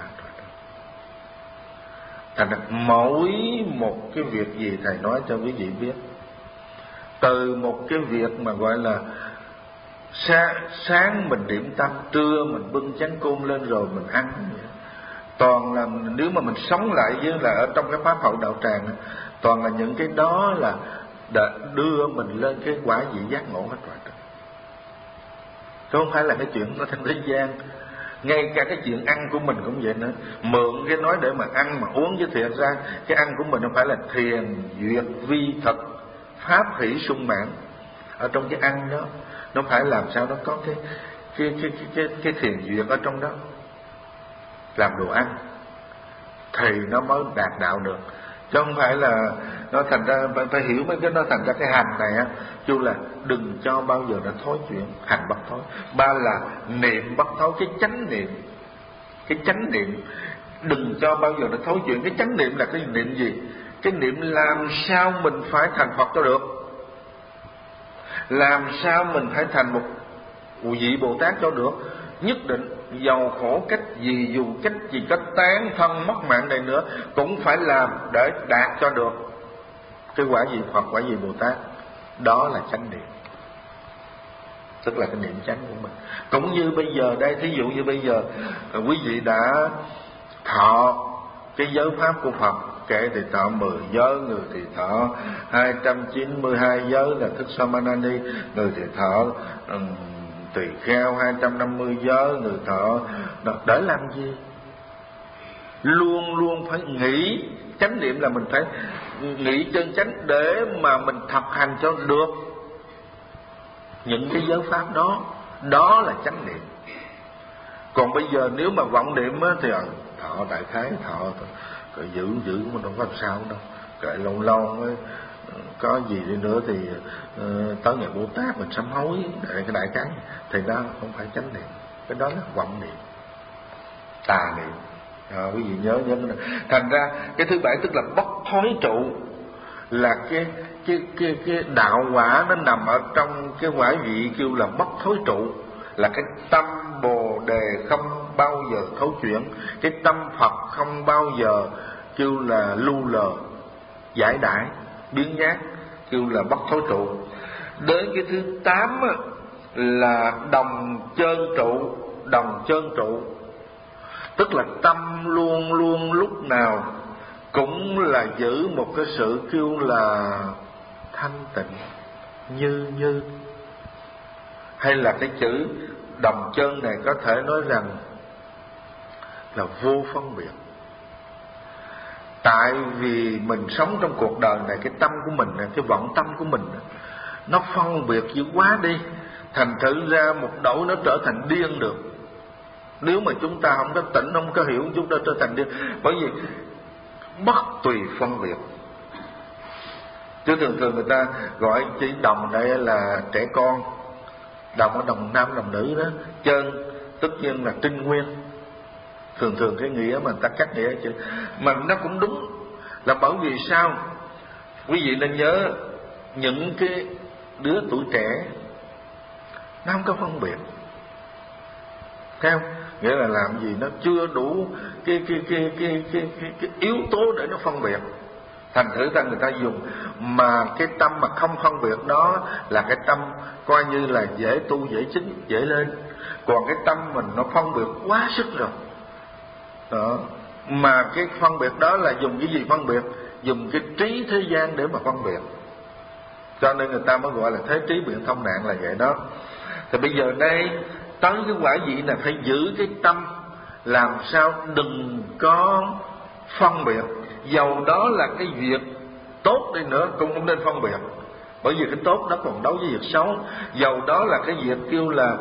Thành ra mỗi một cái việc gì thầy nói cho quý vị biết, từ một cái việc mà gọi là sáng, sáng mình điểm tâm, trưa mình bưng chén cơm lên rồi mình ăn, toàn là nếu mà mình sống lại với là ở trong cái pháp hậu đạo tràng, toàn là những cái đó là đã đưa mình lên cái quả vị giác ngộ hết rồi, chứ không phải là cái chuyện nó thành thế gian. Ngay cả cái chuyện ăn của mình cũng vậy nữa, mượn cái nói để mà ăn mà uống, chứ thiệt ra cái ăn của mình không phải là thiền duyệt vi thực pháp hỷ sung mãn. Ở trong cái ăn đó nó phải làm sao nó có cái cái cái cái cái, cái thiền duyệt ở trong đó, làm đồ ăn thì nó mới đạt đạo được, chứ không phải là nó thành ra phải, phải hiểu mấy cái nó thành ra cái hành này á, chứ là đừng cho bao giờ nó thối chuyển, hành bất thối. Ba là niệm bất thối, cái chánh niệm, cái chánh niệm đừng cho bao giờ nó thối chuyển. Cái chánh niệm là cái niệm gì? Cái niệm làm sao mình phải thành Phật cho được, làm sao mình phải thành một vị Bồ Tát cho được. Nhất định giàu khổ cách gì, dù cách gì, cách tán thân mất mạng này nữa, cũng phải làm để đạt cho được cái quả vị Phật, quả vị Bồ Tát. Đó là chánh niệm, tức là cái niệm chánh của mình. Cũng như bây giờ đây, thí dụ như bây giờ quý vị đã thọ cái giới pháp của Phật, kể thì thọ mười giới, người thì thọ hai trăm chín mươi hai giới là thức Samanani, người thì thọ um, tỳ kheo hai trăm năm mươi giới, người thọ để làm gì? Luôn luôn phải nghĩ chánh niệm, là mình phải nghĩ chân chánh để mà mình thực hành cho được. những cái giới pháp đó, đó là chánh niệm. Còn bây giờ nếu mà vọng niệm á, thì thọ đại khái thọ rồi giữ giữ mà đâu có làm sao đâu, kệ lâu lâu mới có gì đi nữa thì uh, tới ngày Bồ Tát mình sám hối để cái đại khái, thì đó không phải chánh niệm, cái đó là vọng niệm, tà niệm. À, quý vị nhớ nhớ cái này. Thành ra cái thứ bảy tức là bất thối trụ, là cái cái cái cái đạo quả nó nằm ở trong cái quả vị kêu là bất thối trụ, là cái tâm Bồ Đề không bao giờ thối chuyển, cái tâm Phật không bao giờ kêu là lưu lờ, giải đãi, biến nhát, kêu là bất thối trụ. Đến cái thứ tám á, là đồng chân trụ, đồng chân trụ tức là tâm luôn luôn lúc nào cũng là giữ một cái sự kêu là thanh tịnh, như như. Hay là cái chữ đồng chân này có thể nói rằng là vô phân biệt. Tại vì mình sống trong cuộc đời này, cái tâm của mình này, cái vọng tâm của mình này, nó phân biệt dữ quá đi, thành thử ra một độ nó trở thành điên được. Nếu mà chúng ta không có tỉnh, không có hiểu, chúng ta trở thành điên. Bởi vì bất tùy phân biệt. Chứ thường thường người ta gọi chữ đồng đây là trẻ con, đồng ở đồng nam đồng nữ đó, chân tất nhiên là trinh nguyên. Thường thường cái nghĩa mà người ta cắt nghĩa chứ, mà nó cũng đúng. Là bởi vì sao? Quý vị nên nhớ, những cái đứa tuổi trẻ nó không có phân biệt, thấy không? Nghĩa là làm gì nó chưa đủ cái cái cái cái cái cái, cái yếu tố để nó phân biệt. Thành thử ra người ta dùng, mà cái tâm mà không phân biệt đó là cái tâm coi như là dễ tu, dễ chính, dễ lên. Còn cái tâm mình nó phân biệt quá sức rồi đó. Mà cái phân biệt đó là dùng cái gì phân biệt? Dùng cái trí thế gian để mà phân biệt. Cho nên người ta mới gọi là thế trí biện thông nạn là vậy đó. Thì bây giờ đây tới cái quả vị là phải giữ cái tâm, làm sao đừng có phân biệt. Dầu đó là cái việc tốt đi nữa cũng không nên phân biệt, bởi vì cái tốt đó còn đấu với việc xấu. Dầu đó là cái việc kêu là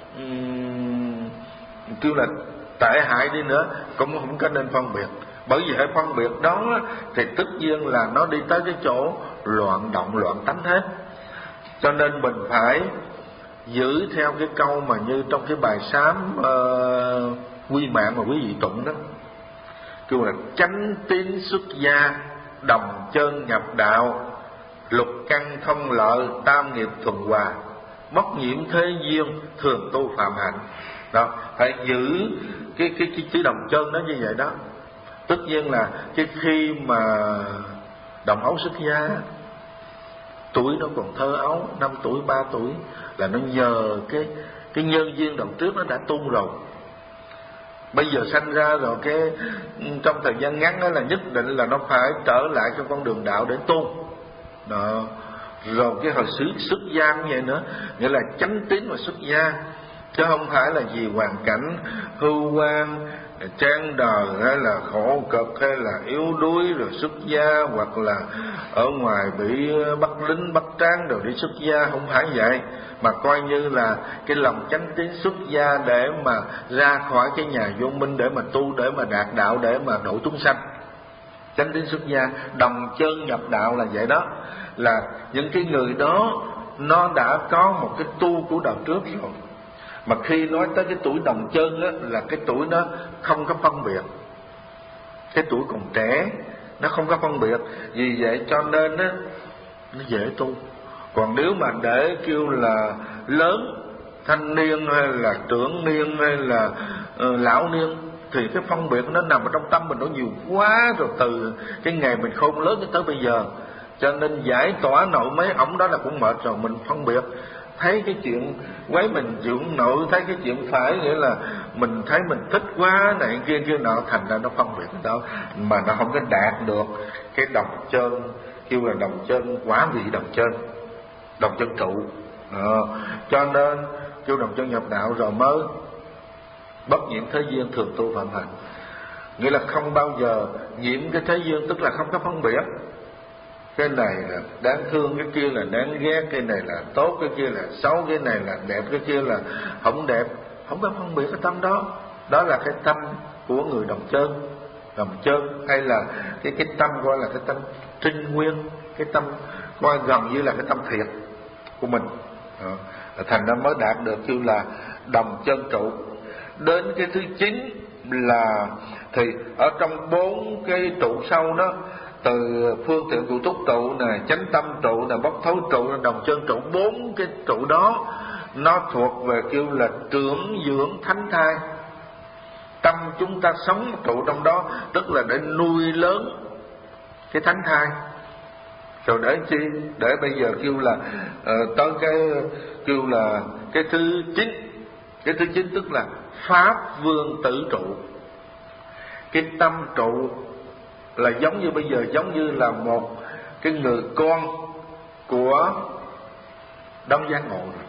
um, kêu là tệ hại đi nữa cũng không có nên phân biệt. Bởi vì hãy phân biệt đó thì tất nhiên là nó đi tới cái chỗ loạn động, loạn tánh hết. Cho nên mình phải giữ theo cái câu mà như trong cái bài sám uh, quy mạng mà quý vị tụng đó, kêu là chánh tín xuất gia, đồng chân nhập đạo, lục căn thông lợi, tam nghiệp thuần hòa, bất nhiễm thế duyên, thường tu phạm hạnh. Đó, phải giữ cái cái cái chữ đồng chân đó như vậy đó. Tất nhiên là cái khi mà đồng ấu xuất gia, tuổi nó còn thơ ấu, năm tuổi, ba tuổi, là nó nhờ cái cái nhân duyên đầu trước nó đã tu rồi. Bây giờ sanh ra rồi cái trong thời gian ngắn đó là nhất định là nó phải trở lại cho con đường đạo để tu đó. Rồi cái hồi xứ xuất gia cũng vậy nữa, nghĩa là chánh tín và xuất gia, chứ không phải là vì hoàn cảnh hưu quan, trang đời hay là khổ cực hay là yếu đuối rồi xuất gia, hoặc là ở ngoài bị bắt lính bắt tráng rồi đi xuất gia. Không phải vậy, mà coi như là cái lòng chánh tín xuất gia để mà ra khỏi cái nhà vô minh, để mà tu, để mà đạt đạo, để mà độ chúng sanh. Chánh tín xuất gia, đồng chân nhập đạo là vậy đó. Là những cái người đó nó đã có một cái tu của đời trước rồi. Mà khi nói tới cái tuổi đồng chân á, là cái tuổi nó không có phân biệt, cái tuổi còn trẻ nó không có phân biệt. Vì vậy cho nên á, nó dễ tu. Còn nếu mà để kêu là lớn, thanh niên hay là trưởng niên hay là uh, lão niên, thì cái phân biệt nó nằm ở trong tâm mình nó nhiều quá rồi, từ cái ngày mình khôn lớn cho tới bây giờ. Cho nên giải tỏa nội mấy ổng đó là cũng mệt rồi. Mình phân biệt, thấy cái chuyện quấy mình dưỡng nội, thấy cái chuyện phải, nghĩa là mình thấy mình thích quá này kia kia nọ, thành ra nó phân biệt đó, mà nó không có đạt được cái đồng chân, kêu là đồng chân quả vị, đồng chân đồng chân trụ. Đó. Cho nên kêu đồng chân nhập đạo rồi mới bất nhiễm thế duyên, thường tu phạm hạnh, nghĩa là không bao giờ nhiễm cái thế duyên, tức là không có phân biệt. cái này là đáng thương, cái kia là đáng ghét, cái này là tốt, cái kia là xấu, cái này là đẹp, cái kia là không đẹp. Không có phân biệt cái tâm đó. Đó là cái tâm của người đồng chân, đồng chân, hay là cái cái tâm gọi là cái tâm trinh nguyên, cái tâm coi gần như là cái tâm thiệt của mình. Đó. Thành ra mới đạt được kêu là đồng chân trụ. Đến cái thứ chín là thì ở trong bốn cái trụ sâu đó, từ phương tiện cụ túc trụ nè, chánh tâm trụ nè, bốc thấu trụ nè, đồng chân trụ, bốn cái trụ đó nó thuộc về kêu là trưởng dưỡng thánh thai. Tâm chúng ta sống trụ trong đó, tức là để nuôi lớn cái thánh thai. Rồi để chi? Để bây giờ kêu là uh, tới cái kêu là cái thứ chín. Cái thứ chín tức là pháp vương tử trụ. Cái tâm trụ là giống như bây giờ giống như là một cái người con của đấng giác ngộ rồi.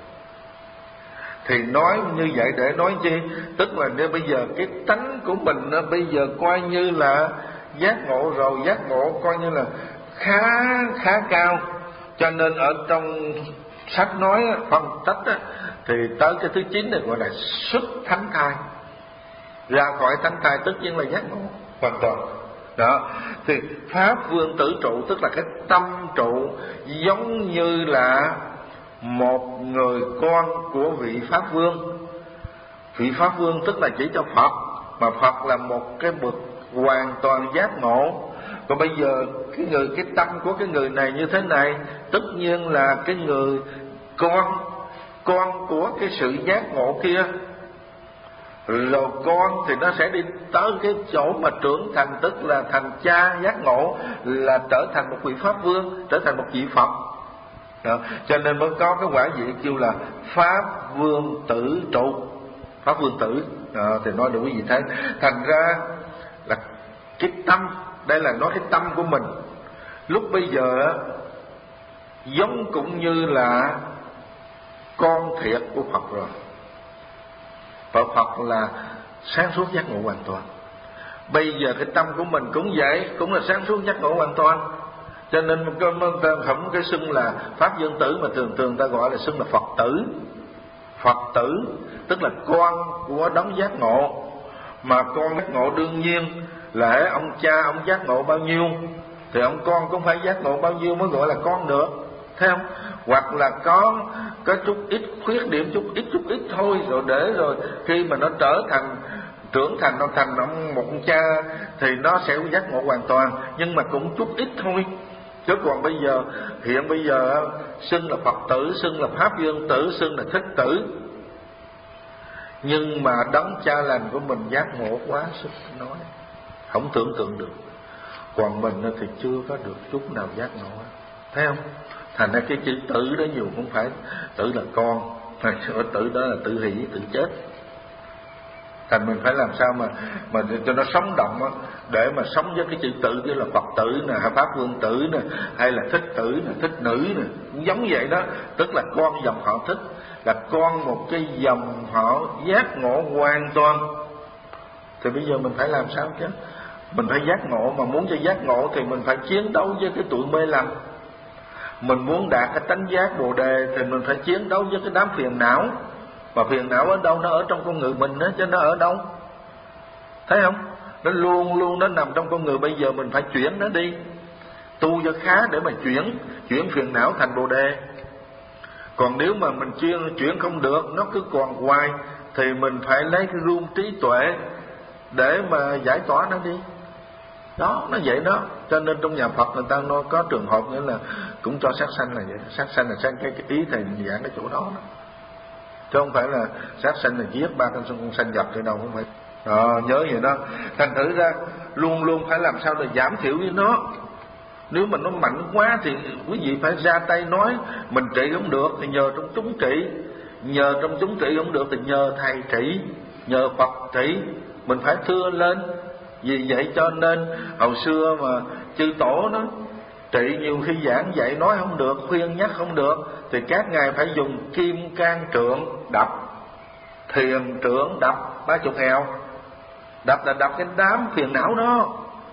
Thì nói như vậy để nói chi? Tức là nếu bây giờ cái tánh của mình nó bây giờ coi như là giác ngộ rồi, giác ngộ coi như là khá khá cao. Cho nên ở trong sách nói phân tích á, thì tới cái thứ chín này gọi là xuất thánh thai. Ra khỏi thánh thai tất nhiên là giác ngộ hoàn toàn. Đó, thì pháp vương tử trụ tức là cái tâm trụ giống như là một người con của vị pháp vương. Vị pháp vương tức là chỉ cho Phật, mà Phật là một cái bậc hoàn toàn giác ngộ. Còn bây giờ cái người cái tâm của cái người này như thế này, tất nhiên là cái người con con của cái sự giác ngộ kia. Rồi con thì nó sẽ đi tới cái chỗ mà trưởng thành, tức là thành cha giác ngộ, là trở thành một vị pháp vương, trở thành một vị Phật. Đó. Cho nên mới có cái quả vị kêu là pháp vương tử trụ, pháp vương tử. Đó. Thì nói được quý vị thấy, thành ra là cái tâm, đây là nói cái tâm của mình lúc bây giờ giống cũng như là con thiệt của Phật rồi. Và Phật là sáng suốt giác ngộ hoàn toàn. Bây giờ cái tâm của mình cũng vậy, cũng là sáng suốt giác ngộ hoàn toàn. Cho nên không cái xưng là pháp vương tử, mà thường thường ta gọi là xưng là Phật tử. Phật tử tức là con của đấng giác ngộ. Mà con giác ngộ đương nhiên là ông cha ông giác ngộ bao nhiêu thì ông con cũng phải giác ngộ bao nhiêu mới gọi là con được, thấy không? Hoặc là có có chút ít khuyết điểm, chút ít chút ít thôi, rồi để rồi khi mà nó trở thành trưởng thành, nó thành ông một ông cha thì nó sẽ giác ngộ hoàn toàn, nhưng mà cũng chút ít thôi. Chứ còn bây giờ hiện bây giờ xưng là Phật tử, xưng là pháp vương tử, xưng là thích tử, nhưng mà đấng cha lành của mình giác ngộ quá sức nói, không tưởng tượng được. Còn mình thì chưa có được chút nào giác ngộ, thấy không? Thành ra cái chữ tử đó nhiều cũng phải tử là con, tử đó là tử hỷ, tử chết. Thành mình phải làm sao mà mà cho nó sống động á, để mà sống với cái chữ tử, như là Phật tử nè, hay pháp vương tử nè, hay là thích tử nè, thích nữ nè, cũng giống vậy đó. Tức là con dòng họ thích, là con một cái dòng họ giác ngộ hoàn toàn. Thì bây giờ mình phải làm sao chứ? Mình phải giác ngộ, mà muốn cho giác ngộ thì mình phải chiến đấu với cái tụi mê lầm. Mình muốn đạt cái tánh giác Bồ Đề thì mình phải chiến đấu với cái đám phiền não. Mà phiền não ở đâu? Nó ở trong con người mình đó, chứ nó ở đâu? Thấy không? Nó luôn luôn nó nằm trong con người. Bây giờ mình phải chuyển nó đi, tu cho khá để mà chuyển chuyển phiền não thành Bồ Đề. Còn nếu mà mình chuyên chuyển không được, nó cứ còn hoài, thì mình phải lấy cái gươm trí tuệ để mà giải tỏa nó đi. Đó, nó vậy đó. Cho nên trong nhà Phật người ta nói có trường hợp nghĩa là cũng cho sát sanh là vậy. Sát sanh là sang cái, cái ý thầy giảng cái chỗ đó, đó. Chứ không phải là sát sanh là giết ba con con sanh vật thì đâu, không phải. Đó, nhớ vậy đó. Thành thử ra luôn luôn phải làm sao để giảm thiểu với nó. Nếu mà nó mạnh quá thì quý vị phải ra tay nói. Mình trị không được thì nhờ trong chúng trị, nhờ trong chúng trị không được thì nhờ thầy trị, nhờ Phật trị. Mình phải thưa lên. Vì vậy cho nên hồi xưa mà chư tổ nó trị nhiều khi giảng dạy nói không được, khuyên nhắc không được, thì các ngài phải dùng kim can trượng đập, thiền trượng đập ba chục hào. Đập là đập cái đám phiền não đó.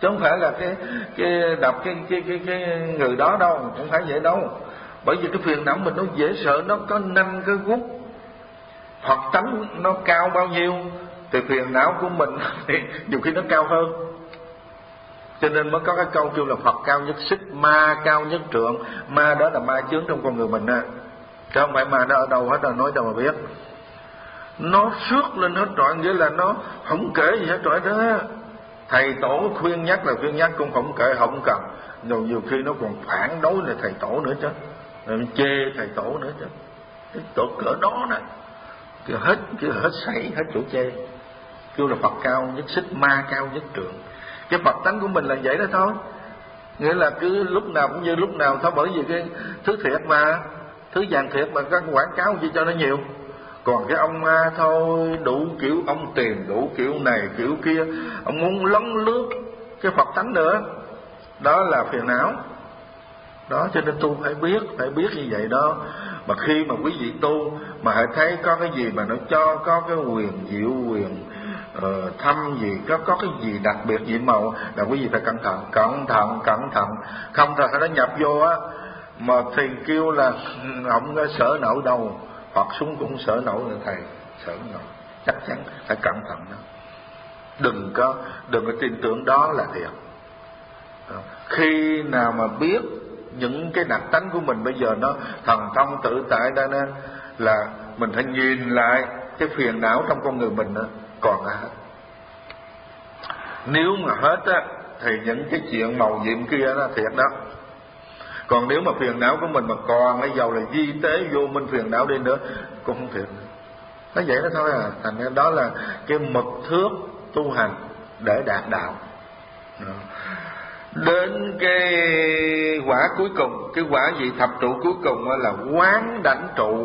chứ không phải là cái cái đọc cái cái cái cái người đó đâu, không phải vậy đâu. Bởi vì cái phiền não mình nó dễ sợ, nó có năm cái gút. Phật tánh nó cao bao nhiêu thì phiền não của mình thì nhiều khi nó cao hơn. Cho nên mới có cái câu kêu là Phật cao nhất xích, ma cao nhất trượng. Ma đó là ma chướng trong con người mình á, chứ không phải ma đó ở đâu hết, đâu nói đâu mà biết. Nó rước lên hết trọi, nghĩa là nó không kể gì hết trọi đó. Thầy tổ khuyên nhắc là khuyên nhắc, cũng không kể, không cần. Rồi nhiều khi nó còn phản đối là thầy tổ nữa chứ, rồi chê thầy tổ nữa chứ. Cái tổ cỡ đó nè, kêu hết kêu hết sảy, hết chỗ chê. Kêu là Phật cao nhất xích, ma cao nhất trượng. Cái Phật tánh của mình là vậy đó thôi. Nghĩa là cứ lúc nào cũng như lúc nào thôi. Bởi vì cái thứ thiệt mà, thứ vàng thiệt mà các quảng cáo gì cho nó nhiều. Còn cái ông ma thôi, đủ kiểu ông tìm, đủ kiểu này kiểu kia, ông muốn lấn lướt cái Phật tánh nữa. Đó là phiền não. Đó, cho nên tu phải biết, phải biết như vậy đó. Mà khi mà quý vị tu mà hãy thấy có cái gì mà nó cho có cái quyền diệu, quyền uh, thâm gì, có có cái gì đặc biệt nhiệm màu, là quý vị phải cẩn thận, cẩn thận, cẩn thận. Không thôi nó nhập vô á, mà thầy kêu là ông sợ nổi đâu, Phật xuống cũng sợ nổi là thầy sợ nổi, chắc chắn phải cẩn thận đó. Đừng có đừng có tin tưởng đó là thiệt. Đó. Khi nào mà biết những cái đặc tánh của mình bây giờ nó thần thông tự tại đó, nên là mình phải nhìn lại cái phiền não trong con người mình đó, còn là hết. Nếu mà hết á thì những cái chuyện màu nhiệm kia đó thiệt đó. Còn nếu mà phiền não của mình mà còn, cái dầu là di tế vô minh phiền não đi nữa cũng không thiệt. Nó vậy đó thôi à. Thành ra đó là cái mật thước tu hành để đạt đạo. Đó. Đến cái quả cuối cùng, cái quả vị thập trụ cuối cùng là quán đảnh trụ.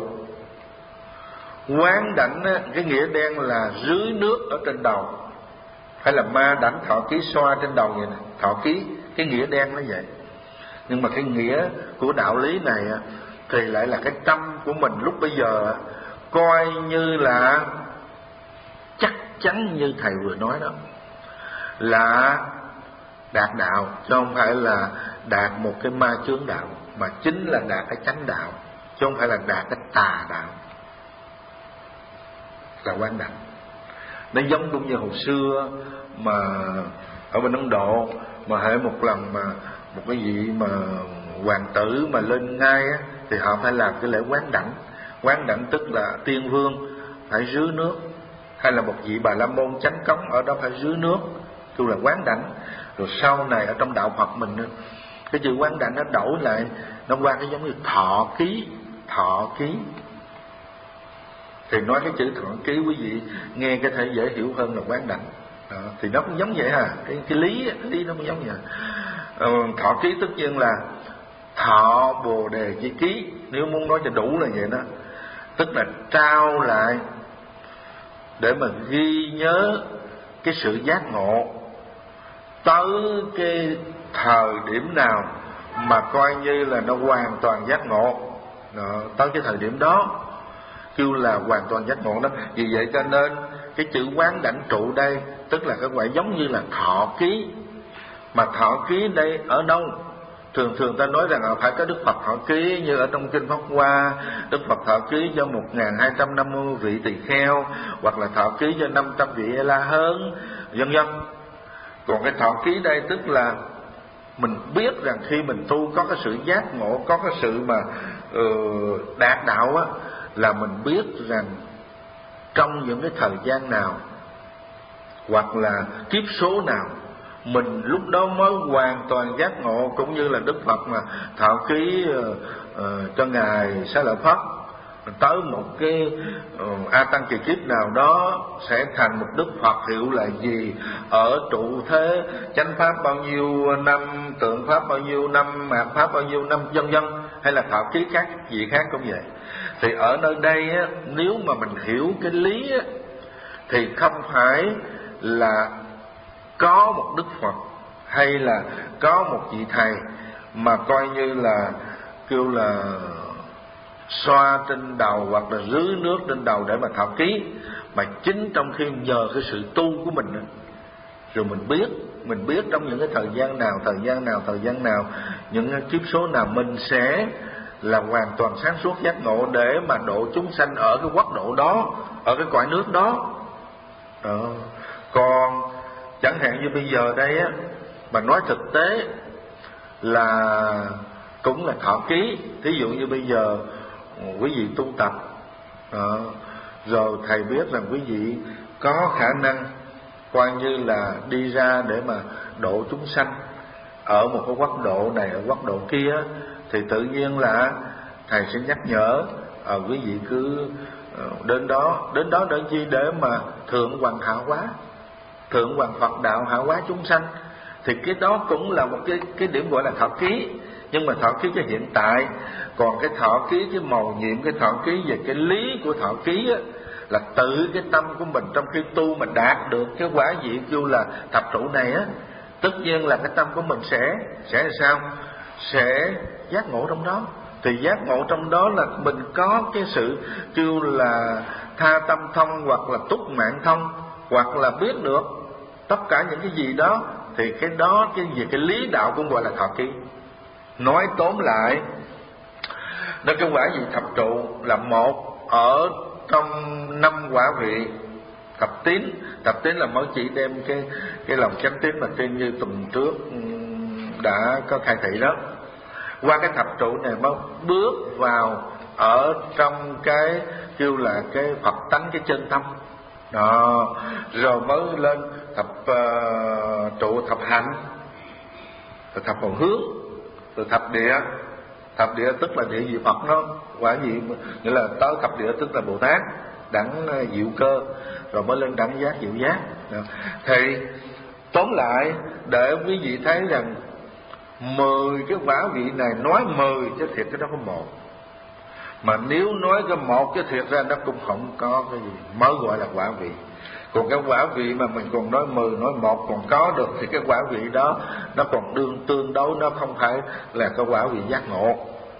Quán đảnh cái nghĩa đen là rưới nước ở trên đầu, hay là ma đảnh thọ ký xoa trên đầu vậy nè, thọ ký, cái nghĩa đen nó vậy. Nhưng mà cái nghĩa của đạo lý này thì lại là cái tâm của mình lúc bây giờ coi như là chắc chắn như thầy vừa nói đó, là đạt đạo, chứ không phải là đạt một cái ma chướng đạo, mà chính là đạt cái chánh đạo, chứ không phải là đạt cái tà đạo, là quán đảnh. Nó giống cũng như hồi xưa mà ở bên Ấn Độ, mà hễ một lần mà một cái vị mà hoàng tử mà lên ngai á, thì họ phải làm cái lễ quán đảnh. Quán đảnh tức là tiên vương phải rưới nước, hay là một vị Bà La Môn chánh cống ở đó phải rưới nước, kêu là quán đảnh. Rồi sau này ở trong đạo Phật mình, cái chữ quán đảnh nó đổi lại, nó qua cái giống như thọ ký. Thọ ký thì nói cái chữ thọ ký quý vị nghe cái thể dễ hiểu hơn là quán đảnh. Đó, thì nó cũng giống vậy à, cái, cái lý cái lý nó cũng giống vậy. Ờ, thọ ký tất nhiên là thọ bồ đề chi ký, nếu muốn nói cho đủ là vậy đó, tức là trao lại để mà ghi nhớ cái sự giác ngộ tới cái thời điểm nào mà coi như là nó hoàn toàn giác ngộ. Đó, tới cái thời điểm đó kêu là hoàn toàn giác ngộ đó. Vì vậy cho nên cái chữ quán đảnh trụ đây tức là cái gọi giống như là thọ ký. Mà thọ ký đây ở đâu? Thường thường ta nói rằng là phải có Đức Phật thọ ký, như ở trong kinh Pháp Hoa, Đức Phật thọ ký cho một nghìn hai trăm năm mươi vị tỳ kheo, hoặc là thọ ký cho năm trăm vị A La Hán, vân vân. Còn cái thọ ký đây tức là mình biết rằng khi mình tu có cái sự giác ngộ, có cái sự mà uh, đạt đạo á, là mình biết rằng trong những cái thời gian nào hoặc là kiếp số nào mình lúc đó mới hoàn toàn giác ngộ. Cũng như là Đức Phật mà thọ ký uh, uh, cho ngài Xá Lợi Phất, tới một cái uh, a tăng kỳ kiếp nào đó sẽ thành một Đức Phật hiệu là gì, ở trụ thế chánh pháp bao nhiêu năm, tượng pháp bao nhiêu năm, mạt pháp bao nhiêu năm, vân vân, hay là thọ ký khác gì khác cũng vậy. Thì ở nơi đây á, nếu mà mình hiểu cái lý á, thì không phải là có một Đức Phật hay là có một vị thầy mà coi như là kêu là xoa trên đầu hoặc là rưới nước trên đầu để mà thọ ký, mà chính trong khi nhờ cái sự tu của mình Rồi mình biết, mình biết trong những cái thời gian nào, thời gian nào, thời gian nào, những cái kiếp số nào mình sẽ là hoàn toàn sáng suốt giác ngộ để mà độ chúng sanh ở cái quốc độ đó, ở cái cõi nước đó. Đó. Còn chẳng hạn như bây giờ đây á, mà nói thực tế là cũng là thọ ký. Thí dụ như bây giờ quý vị tu tập, đó, rồi thầy biết rằng quý vị có khả năng coi như là đi ra để mà độ chúng sanh ở một cái quốc độ này, ở quốc độ kia, thì tự nhiên là thầy sẽ nhắc nhở à, quý vị cứ đến đó, đến đó để chi? Để mà thượng hoàng hạ hóa, thượng hoàng Phật đạo hạ hóa chúng sanh. Thì cái đó cũng là một cái cái điểm gọi là thọ ký, nhưng mà thọ ký cho hiện tại. Còn cái thọ ký, cái mầu nhiệm, cái thọ ký về cái lý của thọ ký á, là tự cái tâm của mình trong khi tu mà đạt được cái quả vị kêu là thập trụ này á, tất nhiên là cái tâm của mình sẽ sẽ là sao? Sẽ giác ngộ trong đó. Thì giác ngộ trong đó là mình có cái sự kêu là tha tâm thông, hoặc là túc mạng thông, hoặc là biết được tất cả những cái gì đó. Thì cái đó, cái gì cái lý đạo cũng gọi là thọ ký. Nói tóm lại, nó cái quả vị thập trụ là một ở trong năm quả vị thập tín. Thập tín là mới chỉ đem cái cái lòng chánh tín mà trên như tuần trước đã có khai thị đó. Qua cái thập trụ này mới bước vào ở trong cái kêu là cái Phật tánh, cái chân tâm đó, rồi mới lên thập uh, trụ thập hạnh, rồi thập hồn hướng, rồi thập địa. Thập địa tức là địa vị Phật đó, quả gì nghĩa là tới thập địa tức là Bồ Tát đẳng diệu cơ, rồi mới lên đẳng giác diệu giác đó. Thì tóm lại để quý vị thấy rằng mười cái quả vị này nói mười chứ thiệt cái đó có một. Mà nếu nói cái một chứ thiệt ra nó cũng không có cái gì mới gọi là quả vị. Còn cái quả vị mà mình còn nói mười, nói một còn có được thì cái quả vị đó nó còn đương tương đối, nó không phải là cái quả vị giác ngộ.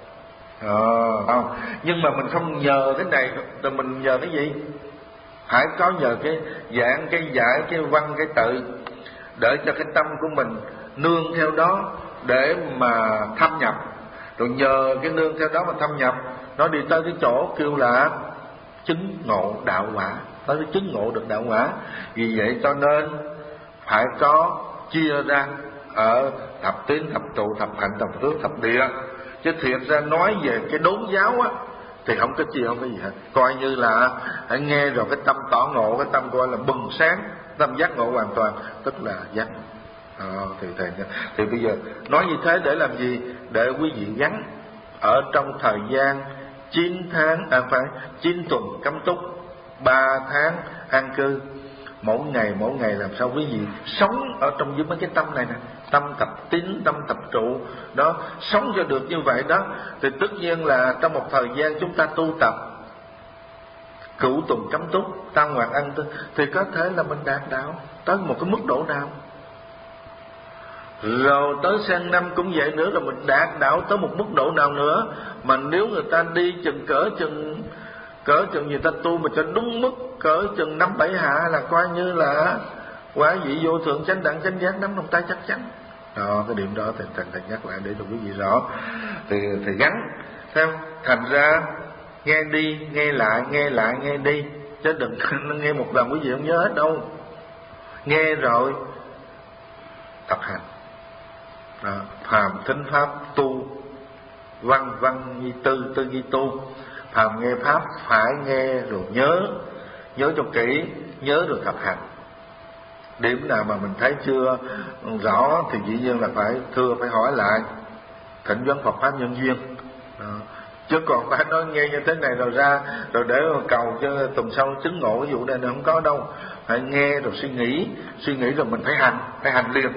Ờ, không. Nhưng mà mình không nhờ cái này thì mình nhờ cái gì? Phải có nhờ cái giảng, cái giải, cái văn, cái tự, để cho cái tâm của mình nương theo đó để mà thâm nhập. Rồi nhờ cái nương theo đó mà thâm nhập, nó đi tới cái chỗ kêu là chứng ngộ đạo quả, tới cái chứng ngộ được đạo quả. Vì vậy cho nên phải có chia ra ở thập tín, thập trụ, thập hạnh, thập phước, thập địa. Chứ thiệt ra nói về cái đốn giáo á thì không có chia, không có gì hết. Coi như là hãy nghe rồi cái tâm tỏ ngộ, cái tâm gọi là bừng sáng, tâm giác ngộ hoàn toàn, tức là giác ngộ. À, thì, thì, thì bây giờ nói như thế để làm gì? Để quý vị gắn ở trong thời gian chín tháng, à phải chín tuần cấm túc, ba tháng an cư, mỗi ngày mỗi ngày làm sao quý vị sống ở trong dưới mấy cái tâm này nè, tâm thập tín, tâm thập trụ đó, sống cho được như vậy đó. Thì tất nhiên là trong một thời gian chúng ta tu tập cửu tuần cấm túc, tăng hoạt ăn tư, thì có thể là mình đạt đạo tới một cái mức độ nào. Rồi tới sang năm cũng vậy nữa, là mình đạt đạo tới một mức độ nào nữa. Mà nếu người ta đi chừng cỡ chừng cỡ chừng người ta tu mà cho đúng mức cỡ chừng năm bảy hạ là coi như là quả vị vô thượng chánh đẳng chánh giác nắm trong tay chắc chắn. Đó, cái điểm đó thì thầy, thầy nhắc lại để cho quý vị rõ. Thì thầy gắn theo, thành ra nghe đi nghe lại, nghe lại nghe đi, chứ đừng nghe một lần quý vị không nhớ hết đâu. Nghe rồi tập hành. Đó, phàm thính pháp tu, văn văn nhi tư, tư nhi tu. Phàm nghe pháp phải nghe rồi nhớ, nhớ cho kỹ, nhớ rồi thực hành. Điểm nào mà mình thấy chưa rõ thì dĩ nhiên là phải thưa, phải hỏi lại, thỉnh vấn Phật pháp nhân duyên. Đó. Chứ còn phải nói nghe như thế này rồi ra rồi để cầu cho tuần sau chứng ngộ, ví dụ này nó không có đâu. Phải nghe rồi suy nghĩ, suy nghĩ rồi mình phải hành, phải hành liền.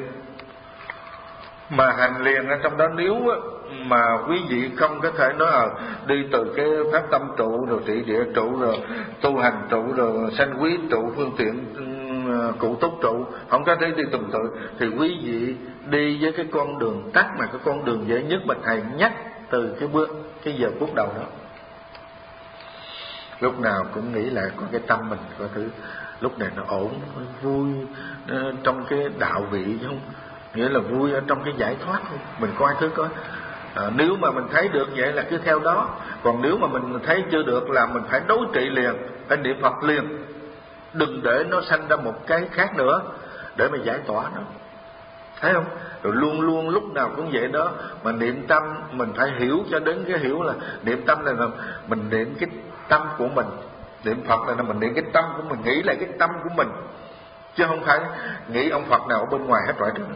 Mà hành liền ở trong đó, nếu mà quý vị không có thể nói à, đi từ cái pháp tâm trụ rồi trị địa trụ rồi tu hành trụ rồi sanh quý trụ phương tiện cụ túc trụ, không có thể đi tuần tự, thì quý vị đi với cái con đường tắt mà cái con đường dễ nhất mà thầy nhắc từ cái bước cái giờ phút đầu đó. Lúc nào cũng nghĩ lại có cái tâm mình có thứ lúc này nó ổn, nó vui trong cái đạo vị chứ không nghĩa là vui ở trong cái giải thoát. Mình coi thứ coi à, nếu mà mình thấy được vậy là cứ theo đó, còn nếu mà mình thấy chưa được là mình phải đối trị liền, phải niệm Phật liền, đừng để nó sanh ra một cái khác nữa để mà giải tỏa nó, thấy không? Rồi luôn luôn lúc nào cũng vậy đó, mà niệm tâm mình phải hiểu cho đến cái hiểu là niệm tâm này là mình niệm cái tâm của mình, niệm Phật này là mình niệm cái tâm của mình, nghĩ lại cái tâm của mình, chứ không phải nghĩ ông Phật nào ở bên ngoài hết rồi đó.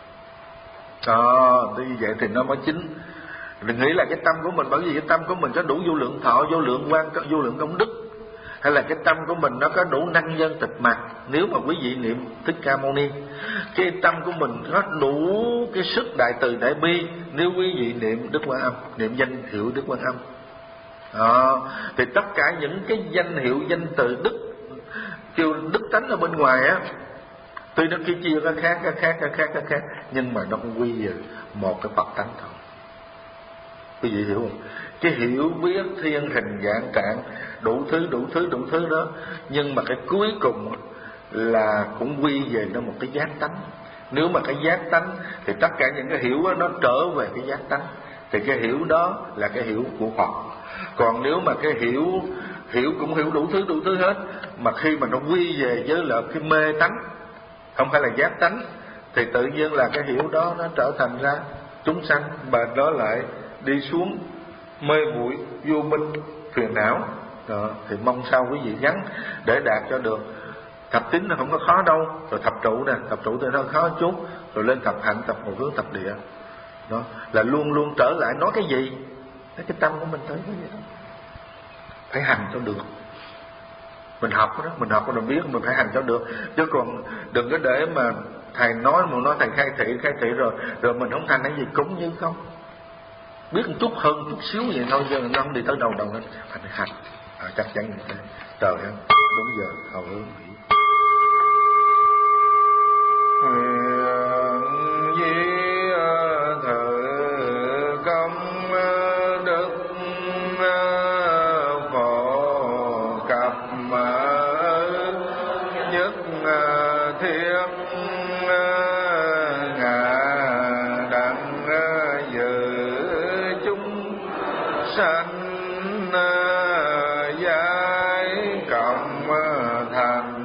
Đó, như vậy thì nó mới chính. Đừng nghĩ là cái tâm của mình, bởi vì cái tâm của mình có đủ vô lượng thọ, vô lượng quan, vô lượng công đức, hay là cái tâm của mình nó có đủ năng dân tịch mặc. Nếu mà quý vị niệm Thích Ca Mâu Ni, cái tâm của mình có đủ cái sức đại từ đại bi. Nếu quý vị niệm Đức Quan Âm, niệm danh hiệu Đức Quan Âm, đó, thì tất cả những cái danh hiệu danh từ đức, kêu đức tánh ở bên ngoài á, tuy nó kia chia cái khác, cái khác, cái khác, cái khác, nhưng mà nó cũng quy về một cái Phật tánh thôi. Quý vị hiểu không? Cái hiểu biết thiên hình dạng trạng, đủ thứ, đủ thứ, đủ thứ đó, nhưng mà cái cuối cùng là cũng quy về nó một cái giác tánh. Nếu mà cái giác tánh thì tất cả những cái hiểu đó, nó trở về cái giác tánh, thì cái hiểu đó là cái hiểu của Phật. Còn nếu mà cái hiểu hiểu cũng hiểu đủ thứ đủ thứ hết, mà khi mà nó quy về với là cái mê tánh, không phải là giác tánh, thì tự nhiên là cái hiểu đó nó trở thành ra chúng sanh, mà đó lại đi xuống mê muội vô minh phiền não. Đó, thì mong sao quý vị gắng để đạt cho được. Thập tín nó không có khó đâu, rồi thập trụ nè, thập trụ thì nó khó chút, rồi lên thập hạnh, thập một hướng, thập địa. Đó là luôn luôn trở lại nói cái gì, nói cái tâm của mình tới cái gì đó, phải hành cho được. Mình học đó, mình học rồi mình biết, mình phải hành cho được, chứ còn đừng có để mà thầy nói mà nói thầy khai thị khai thị rồi rồi mình không hành cái gì cũng như không. Biết một chút hơn chút xíu vậy thôi, chứ nó không đi tới đâu đâu nên phải hành. À, chắc chắn như thế. Trời ơi, đúng giờ hầu hướng nghỉ. Nguyện di thử công đức phổ cập nhất thiết ngã đặng dự chúng sanh giải cộng thành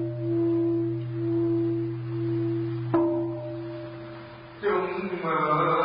Chúng